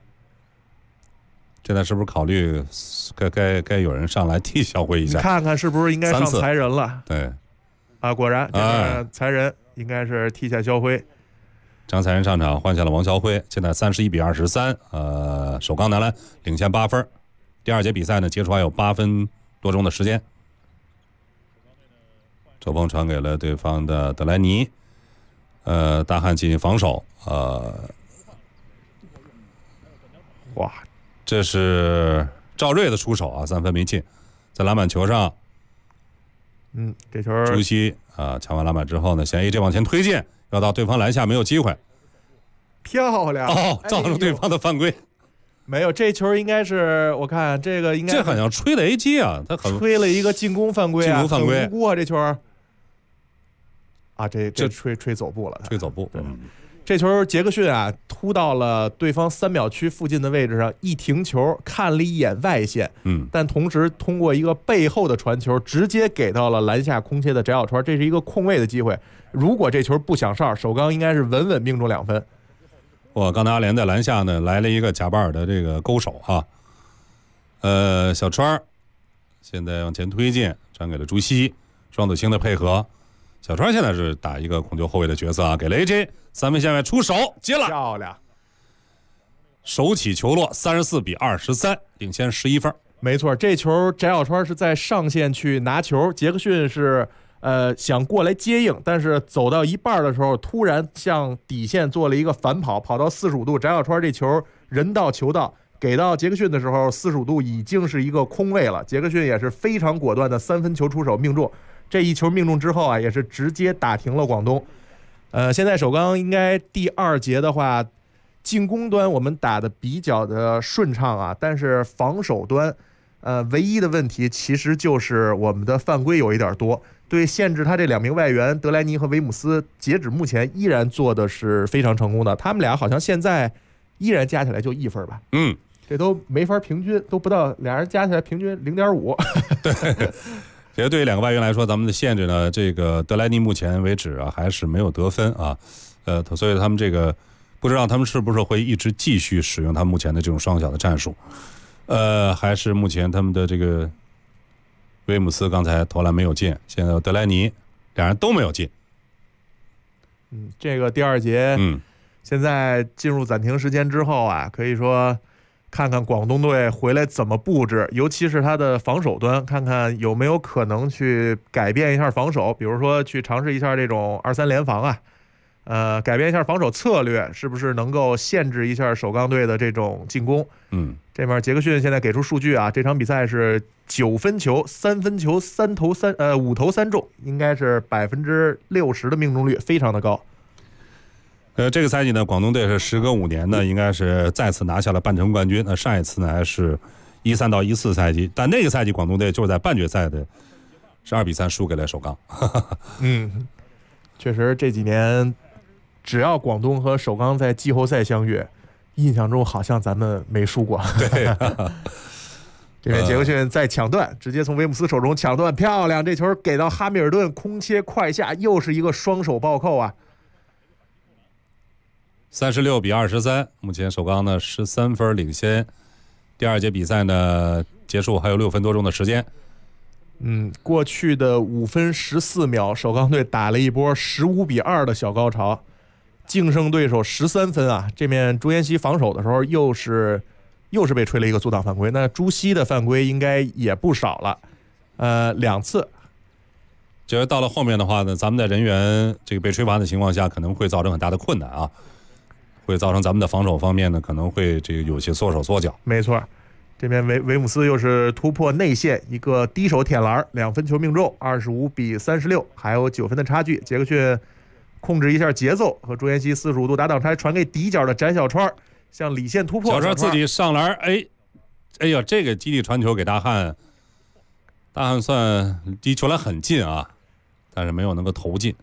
现在是不是考虑该有人上来替肖辉一下？ 看看是不是应该上才人了？ 对， 果然才人应该是替下肖辉。 张才人上场换下了王肖辉，现在31-23，首钢男篮领先8分。第2节比赛呢，结束还有8分多钟的时间。周鹏传给了对方的德莱尼，大汉进行防守， 哇， 这是赵睿的出手啊，3分没进，在篮板球上， 这球朱熹抢完篮板之后呢，先 AJ 往前推进，要到对方篮下没有机会， 漂亮造成对方的犯规。 没有，这球应该是我看这个应该这好像吹的 AG 啊，他吹了一个进攻犯规啊， 进攻犯规很无辜啊，这球啊，这吹走步了， 吹走步。 这球杰克逊啊突到了对方3秒区附近的位置上，一停球看了一眼外线，但同时通过一个背后的传球，直接给到了篮下空切的翟小川，这是一个空位的机会。如果这球不响哨，首钢应该是稳稳命中2分。 刚才阿联在篮下呢来了一个贾巴尔的这个勾手啊，小川现在往前推进，传给了朱熹，双子星的配合。小川现在是打一个控球后卫的角色啊，给了 AJ 3分线外出手接了， 漂亮， 手起球落，34-23，领先11分。 没错，这球翟小川是在上线去拿球，杰克逊是想过来接应，但是走到一半的时候，突然向底线做了一个反跑，跑到45度，翟小川这球人到球到，给到杰克逊的时候，45度已经是一个空位了。杰克逊也是非常果断的3分球出手命中，这一球命中之后啊，也是直接打停了广东。现在首钢应该第2节的话，进攻端我们打的比较的顺畅啊，但是防守端，唯一的问题其实就是我们的犯规有一点多。对，限制他这2名外援德莱尼和维姆斯，截止目前依然做的是非常成功的。他们俩好像现在依然加起来就1分吧？这都没法平均，都不到，俩人加起来平均0.5。 对，其实对于2个外援来说，咱们的限制呢，这个德莱尼目前为止啊还是没有得分啊，所以他们这个不知道他们是不是会一直继续使用他们目前的这种双小的战术，还是目前他们的这个。威姆斯刚才投篮没有进，现在德莱尼俩人都没有进。 这个第2节，现在进入暂停时间之后啊，可以说看看广东队回来怎么布置，尤其是他的防守端，看看有没有可能去改变一下防守，比如说去尝试一下这种2-3联防啊，改变一下防守策略，是不是能够限制一下首钢队的这种进攻？这面杰克逊现在给出数据啊，这场比赛是9分球、3分球、5投3中，应该是60%的命中率，非常的高。 这个赛季呢，广东队是时隔5年呢，应该是再次拿下了半程冠军。那上一次呢还是13到14赛季，但那个赛季广东队就是在半决赛的12-3输给了首钢。 确实这几年只要广东和首钢在季后赛相遇，印象中好像咱们没输过。 对。 这边杰克逊再抢断，直接从威姆斯手中抢断，漂亮！这球给到哈密尔顿，空切快下，又是一个双手暴扣啊 ！36-23，目前首钢呢13分领先。第二节比赛呢结束还有6分多钟的时间。 过去的5分14秒，首钢队打了一波15-2的小高潮，净胜对手13分啊！这面朱彦西防守的时候又是被吹了一个阻挡犯规，那朱熹的犯规应该也不少了，2次。 就是到了后面的话呢，咱们的人员这个被吹罚的情况下，可能会造成很大的困难啊，会造成咱们的防守方面呢可能会这个有些缩手缩脚。 没错，这边维姆斯又是突破内线一个低手舔篮，2分球命中，25-36，还有9分的差距。杰克逊控制一下节奏，和朱彦西45度打挡拆，传给底角的翟小川。向里线突破， 小川自己上篮，哎呀，这个基地传球给大汉算离球篮很近啊，但是没有能够投进。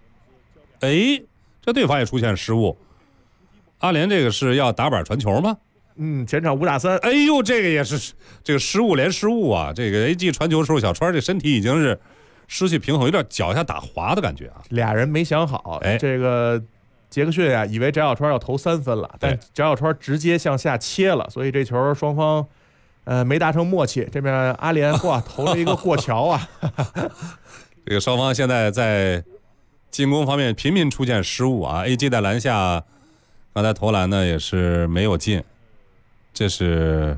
这对方也出现失误，阿联这个是要打板传球吗？ 前场5打3。 哎呦，这个也是这个失误连失误啊！这个 AG 传球的时候，小川这身体已经是失去平衡，有点脚下打滑的感觉啊。 俩人没想好，这个。杰克逊啊，以为翟小川要投3分了，但翟小川直接向下切了，所以这球双方没达成默契。这边阿联投了一个过桥啊。 这个双方现在在进攻方面频频出现失误啊。AG 在篮下刚才投篮呢也是没有进，这是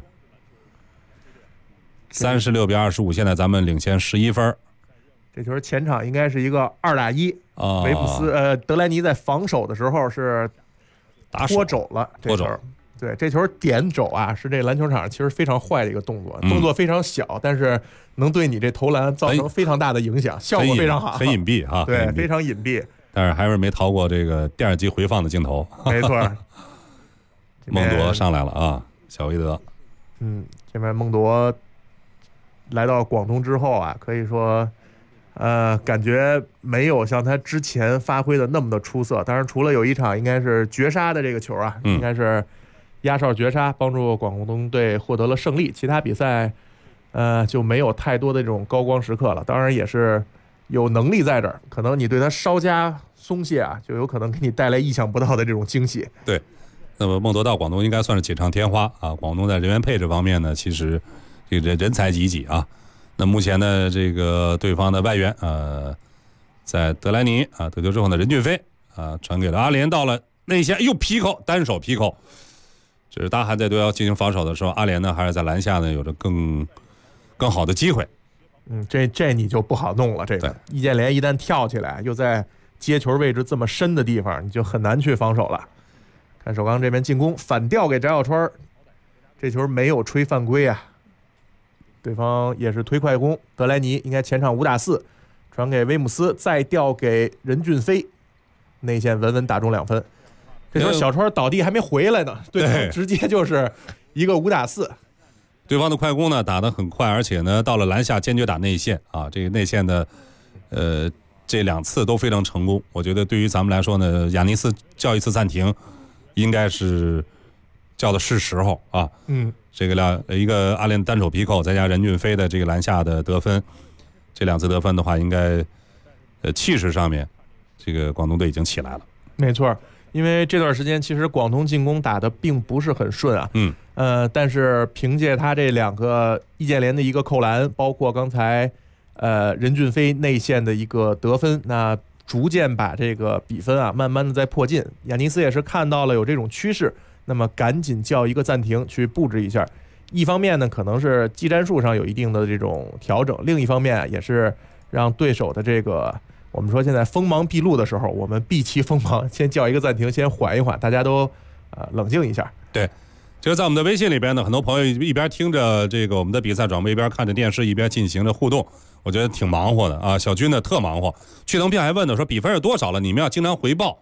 36-25，现在咱们领先11分。 这球前场应该是一个2打1。维姆斯德莱尼在防守的时候是脱肘了，这球对这球点肘啊，是这篮球场其实非常坏的一个动作，动作非常小，但是能对你这投篮造成非常大的影响，效果非常好， 很隐蔽哈， 对，非常隐蔽， 但是还是没逃过这个电视机回放的镜头， 没错。 孟铎上来了啊，小维德， 这边孟铎来到广东之后啊，可以说。感觉没有像他之前发挥的那么的出色，当然除了有一场应该是绝杀的这个球啊，应该是压哨绝杀，帮助广东队获得了胜利。其他比赛就没有太多的这种高光时刻了。当然也是有能力在这儿，可能你对他稍加松懈啊，就有可能给你带来意想不到的这种惊喜。 对，那么孟铎到广东应该算是锦上添花啊。广东在人员配置方面呢，其实这个人才济济啊。那目前呢，这个对方的外援在德莱尼啊得球之后呢，任骏飞传给了阿联，到了内线又劈扣，单手劈扣。这是大汉在对要进行防守的时候，阿联呢还是在篮下呢有着更好的机会。 这你就不好弄了。这个易建联一旦跳起来，又在接球位置这么深的地方，你就很难去防守了。看首钢这边进攻反调给翟小川，这球没有吹犯规啊。对方也是推快攻，德莱尼应该前场5打4，传给威姆斯，再调给任骏飞，内线稳稳打中2分。这球小川倒地还没回来呢，对，直接就是一个5打4。 对方的快攻呢打得很快，而且呢到了篮下坚决打内线啊，这个内线的这2次都非常成功。我觉得对于咱们来说呢，亚尼斯叫一次暂停，应该是叫的是时候啊。这个一个阿联单手劈扣，再加任骏飞的这个篮下的得分，这2次得分的话，应该气势上面，这个广东队已经起来了。 没错，因为这段时间其实广东进攻打得并不是很顺啊。但是凭借他这2个易建联的一个扣篮，包括刚才任骏飞内线的一个得分，那逐渐把这个比分啊慢慢的在迫近。亚尼斯也是看到了有这种趋势。那么赶紧叫一个暂停去布置一下，一方面呢可能是技战术上有一定的这种调整，另一方面也是让对手的这个我们说现在锋芒毕露的时候，我们避其锋芒，先叫一个暂停，先缓一缓，大家都冷静一下。 对，这个在我们的微信里边呢，很多朋友一边听着这个我们的比赛转播，一边看着电视，一边进行着互动，我觉得挺忙活的啊。小军呢特忙活，去腾片还问呢说比分是多少了，你们要经常回报。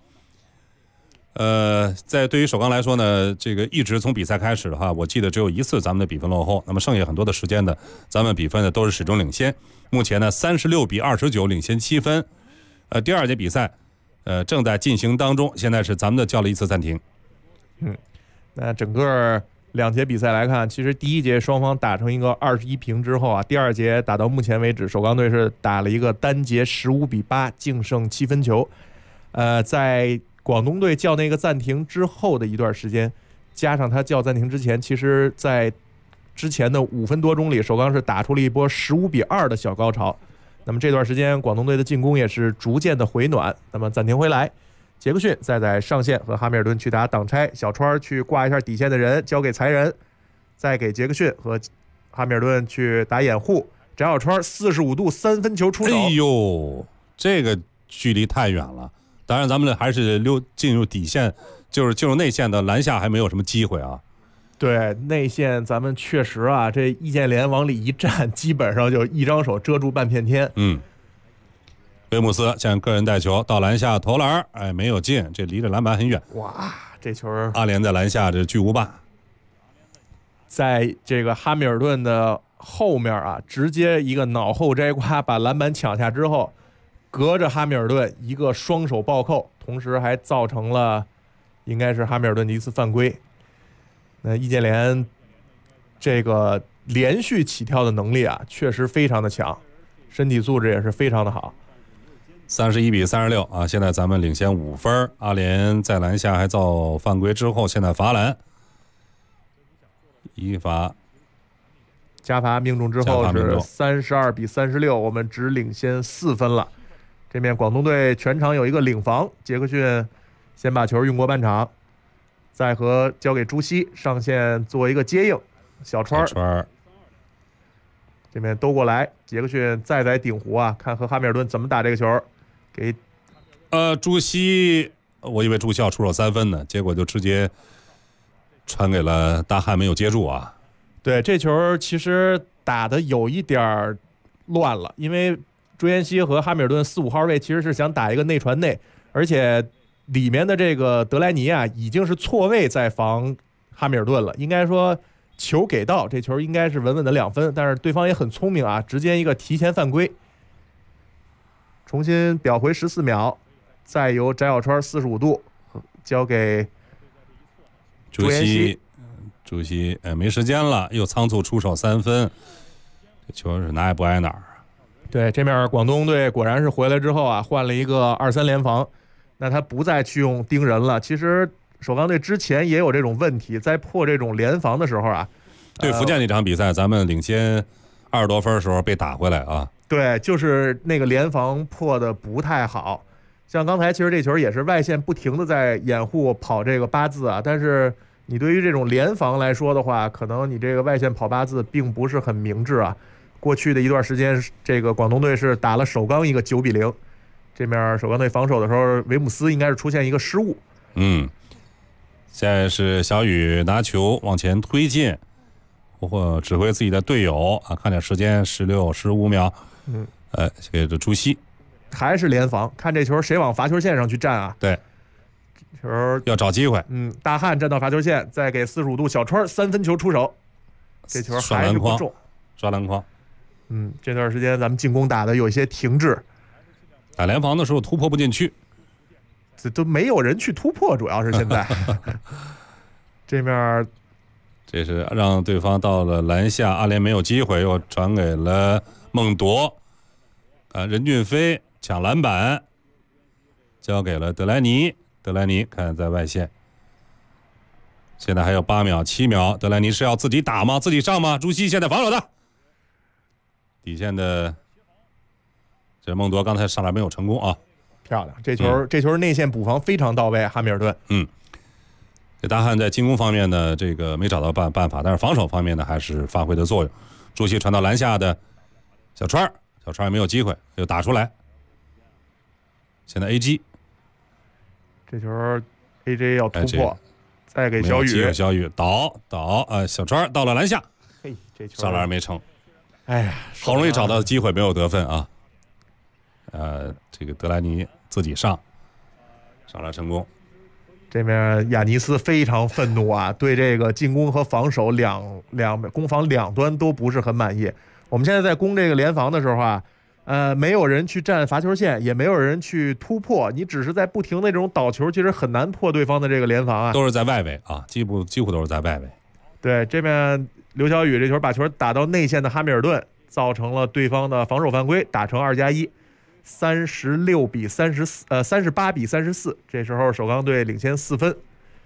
在对于首钢来说呢，这个一直从比赛开始的话，我记得只有1次咱们的比分落后，那么剩下很多的时间呢，咱们比分呢都是始终领先。目前呢36-29领先7分。第2节比赛正在进行当中。现在是咱们的叫了一次暂停。 那整个2节比赛来看，其实第一节双方打成一个21平之后啊，第2节打到目前为止，首钢队是打了一个单节15-8净胜7分球。在广东队叫那个暂停之后的一段时间，加上他叫暂停之前，其实在之前的5分多钟里，首钢是打出了一波15-2的小高潮。那么这段时间，广东队的进攻也是逐渐的回暖。那么暂停回来，杰克逊再在上线和哈密尔顿去打挡拆，小川去挂一下底线的人，交给才人，再给杰克逊和哈密尔顿去打掩护。翟小川45度3分球出手， 哎呦，这个距离太远了。当然，咱们还是进入底线，就是进入内线的篮下还没有什么机会啊。 对，内线咱们确实啊，这易建联往里一站，基本上就一张手遮住半片天。 威姆斯向个人带球到篮下投篮，没有进，这离着篮板很远。 哇，这球阿联在篮下这巨无霸， 在这个哈密尔顿的后面啊，直接一个脑后摘瓜把篮板抢下之后，隔着哈密尔顿一个双手暴扣，同时还造成了应该是哈密尔顿的一次犯规。那易建联这个连续起跳的能力啊，确实非常的强，身体素质也是非常的好。 31-36啊！现在咱们领先5分。阿联在篮下还造犯规之后，现在罚篮，一罚加罚命中之后是32-36，我们只领先4分了。这面广东队全场有一个领防，杰克逊先把球运过半场，再和交给朱熹上线做一个接应，小川这边兜过来，杰克逊再在顶弧啊，看和哈密尔顿怎么打这个球。给朱熹，我以为朱熹要出手3分呢，结果就直接传给了大汉，没有接住啊。 对，这球其实打的有一点乱了，因为朱彦西和哈密尔顿4、5号位其实是想打一个内传内，而且里面的这个德莱尼啊已经是错位在防哈密尔顿了，应该说球给到，这球应该是稳稳的2分，但是对方也很聪明啊，直接一个提前犯规。重新表回14秒，再由翟小川45度交给朱熹，没时间了，又仓促出手3分，这球是哪也不挨哪儿。 对，这面广东队果然是回来之后啊，换了一个2-3联防，那他不再去用盯人了。其实首钢队之前也有这种问题，在破这种联防的时候啊， 对福建那场比赛，咱们领先20多分的时候被打回来啊。 对，就是那个联防破的不太好，像刚才其实这球也是外线不停的在掩护跑这个8字啊，但是你对于这种联防来说的话，可能你这个外线跑8字并不是很明智啊。过去的一段时间，这个广东队是打了首钢一个9-0，这面首钢队防守的时候，维姆斯应该是出现一个失误。 现在是小雨拿球往前推进，或指挥自己的队友啊，看点时间16、15秒。给这朱熹还是联防，看这球谁往罚球线上去站啊？ 对， 球要找机会。 大汉站到罚球线，再给45度小川3分球出手，这球还是不中， 抓篮筐。 这段时间咱们进攻打的有一些停滞， 打联防的时候突破不进去， 这都没有人去突破，主要是现在这面。 这是让对方到了篮下，阿联没有机会，又传给了孟铎，任骏飞抢篮板，交给了德莱尼，德莱尼看在外线，现在还有8秒、7秒，德莱尼是要自己打吗？自己上吗？朱熹现在防守的，底线的，这孟铎刚才上来没有成功啊， 漂亮，这球内线补防非常到位，哈密尔顿。 这大汉在进攻方面呢，这个没找到办法，但是防守方面呢，还是发挥的作用。朱熹传到篮下的小川也没有机会，又打出来。现在 AG， 这球 AJ 要突破，再给小雨， 小雨倒小川到了篮下， 这球上篮没成。 好容易找到机会，没有得分啊。这个德莱尼自己上篮成功。 这面亚尼斯非常愤怒啊，对这个进攻和防守攻防两端都不是很满意。我们现在在攻这个联防的时候啊， 没有人去占罚球线，也没有人去突破，你只是在不停的这种倒球，其实很难破对方的这个联防啊。 都是在外围啊，几乎都是在外围。 对，这边刘晓宇这球把球打到内线的哈密尔顿，造成了对方的防守犯规，打成2+1，38比34。这时候首钢队领先4分。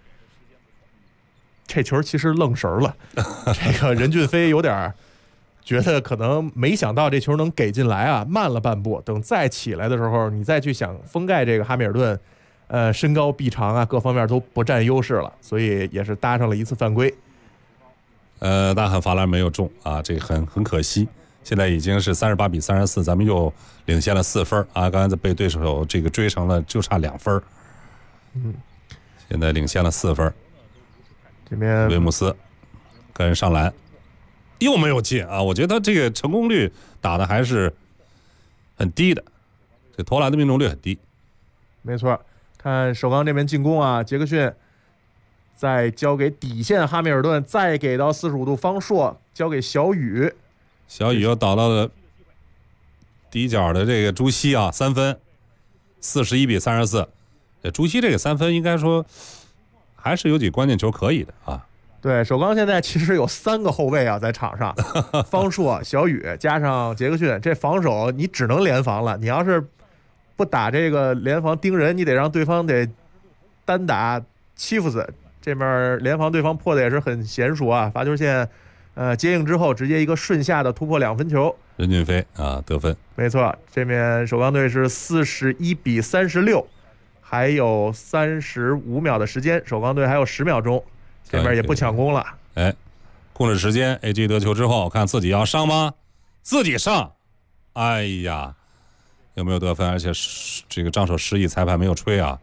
这球其实愣神了，这个任骏飞有点觉得可能没想到这球能给进来啊，慢了半步。等再起来的时候，你再去想封盖这个哈密尔顿，身高臂长啊，各方面都不占优势了，所以也是搭上了一次犯规。 大汉罚篮没有中啊，这很可惜。现在已经是38比34，咱们又领先了4分啊，刚才被对手这个追成了就差2分。现在领先了4分。 这边威姆斯个人上篮又没有进啊，我觉得他这个成功率打的还是很低的，这投篮的命中率很低。 没错，看首钢这边进攻啊，杰克逊再交给底线哈密尔顿，再给到45度方硕，交给小雨， 小雨又倒到了底角的这个朱熹啊，3分，41比34。朱熹这个3分应该说还是有几关键球可以的啊。 对，首钢现在其实有3个后卫啊在场上，方硕、小雨加上杰克逊，这防守你只能联防了。你要是不打这个联防盯人，你得让对方得单打欺负死。这边联防对方破的也是很娴熟啊，罚球线接应之后直接一个顺下的突破2分球， 任骏飞啊得分。 没错，这边首钢队是41比36，还有35秒的时间，首钢队还有10秒钟，这边也不抢攻了。 哎，控制时间 ，AG 得球之后看自己要上吗？自己上，哎呀，有没有得分？而且这个仗手失意，裁判没有吹啊。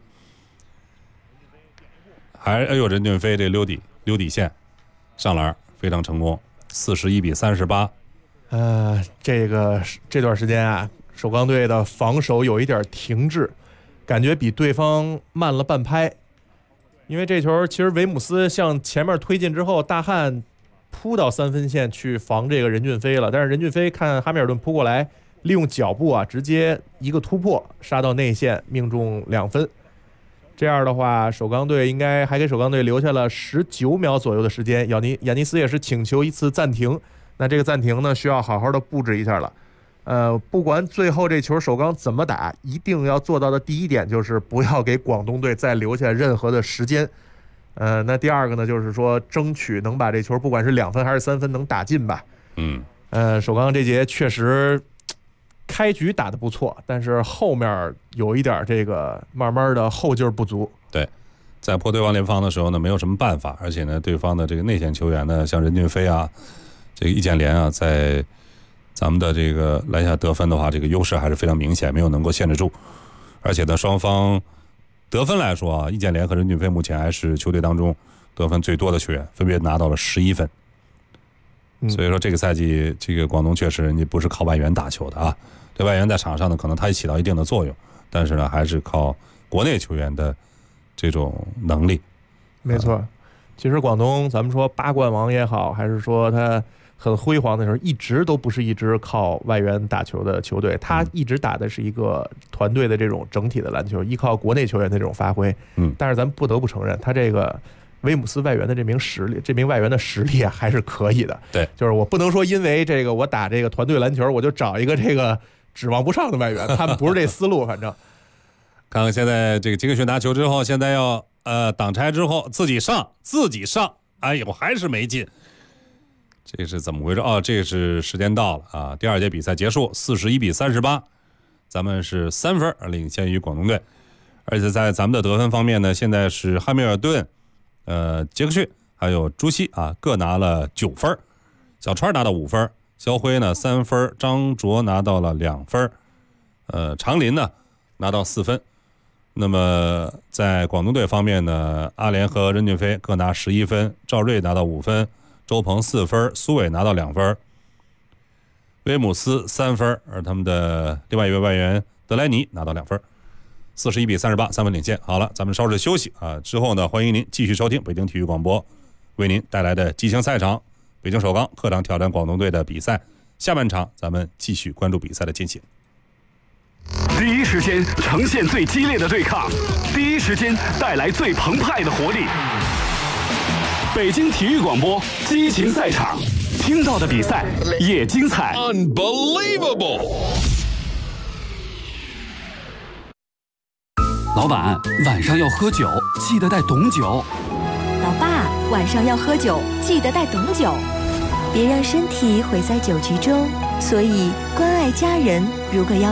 哎呦，任骏飞这溜底线上篮非常成功，41比38。 这段时间啊，首钢队的防守有一点停滞，感觉比对方慢了半拍。因为这球其实维姆斯向前面推进之后，大汉扑到3分线去防这个任骏飞了，但是任骏飞看哈密尔顿扑过来，利用脚步啊，直接一个突破杀到内线，命中2分。这样的话，首钢队应该还给首钢队留下了19秒左右的时间。亚尼斯也是请求一次暂停，那这个暂停呢，需要好好的布置一下了。不管最后这球首钢怎么打，一定要做到的第一点就是不要给广东队再留下任何的时间。那第二个呢，就是说争取能把这球不管是2分还是3分能打进吧。首钢这节确实开局打得不错，但是后面有一点这个慢慢的后劲儿不足。 对，在破对方联防的时候呢，没有什么办法，而且呢，对方的这个内线球员呢，像任骏飞啊，这个易建联啊，在咱们的这个篮下得分的话，这个优势还是非常明显，没有能够限制住。而且呢，双方得分来说啊，易建联和任骏飞目前还是球队当中得分最多的球员，分别拿到了11分。所以说这个赛季，这个广东确实人家不是靠外援打球的啊。这外援在场上呢，可能他也起到一定的作用，但是呢，还是靠国内球员的这种能力。 没错，其实广东咱们说8冠王也好，还是说他很辉煌的时候，一直都不是一支靠外援打球的球队，他一直打的是一个团队的这种整体的篮球，依靠国内球员的这种发挥。但是咱们不得不承认，他这个威姆斯外援的这名外援的实力啊，还是可以的。 对， 就是我不能说因为这个我打这个团队篮球，我就找一个这个指望不上的外援，他们不是这思路。反正看看现在这个杰克逊拿球之后，现在要挡拆之后自己上，哎呦还是没进，这是怎么回事？这是时间到了啊！第2节比赛结束，41比38，咱们是3分领先于广东队，而且在咱们的得分方面呢，现在是哈密尔顿、杰克逊还有朱熹啊，各拿了9分，小川拿到5分，肖辉呢3分，张卓拿到了2分，常林呢拿到4分。那么在广东队方面呢，阿联和任骏飞各拿11分，赵睿拿到5分，周鹏4分，苏伟拿到2分，威姆斯3分，而他们的另外一位外援德莱尼拿到2分，41比38，3分领先。好了，咱们稍事休息啊，之后呢，欢迎您继续收听北京体育广播为您带来的激情赛场，北京首钢客场挑战广东队的比赛。下半场咱们继续关注比赛的进行。 第一时间呈现最激烈的对抗，第一时间带来最澎湃的活力。北京体育广播激情赛场，听到的比赛也精彩。 Unbelievable！ 老板，晚上要喝酒，记得带懂酒。 老爸，晚上要喝酒，记得带懂酒。别让身体毁在酒局中，所以关爱家人，如果要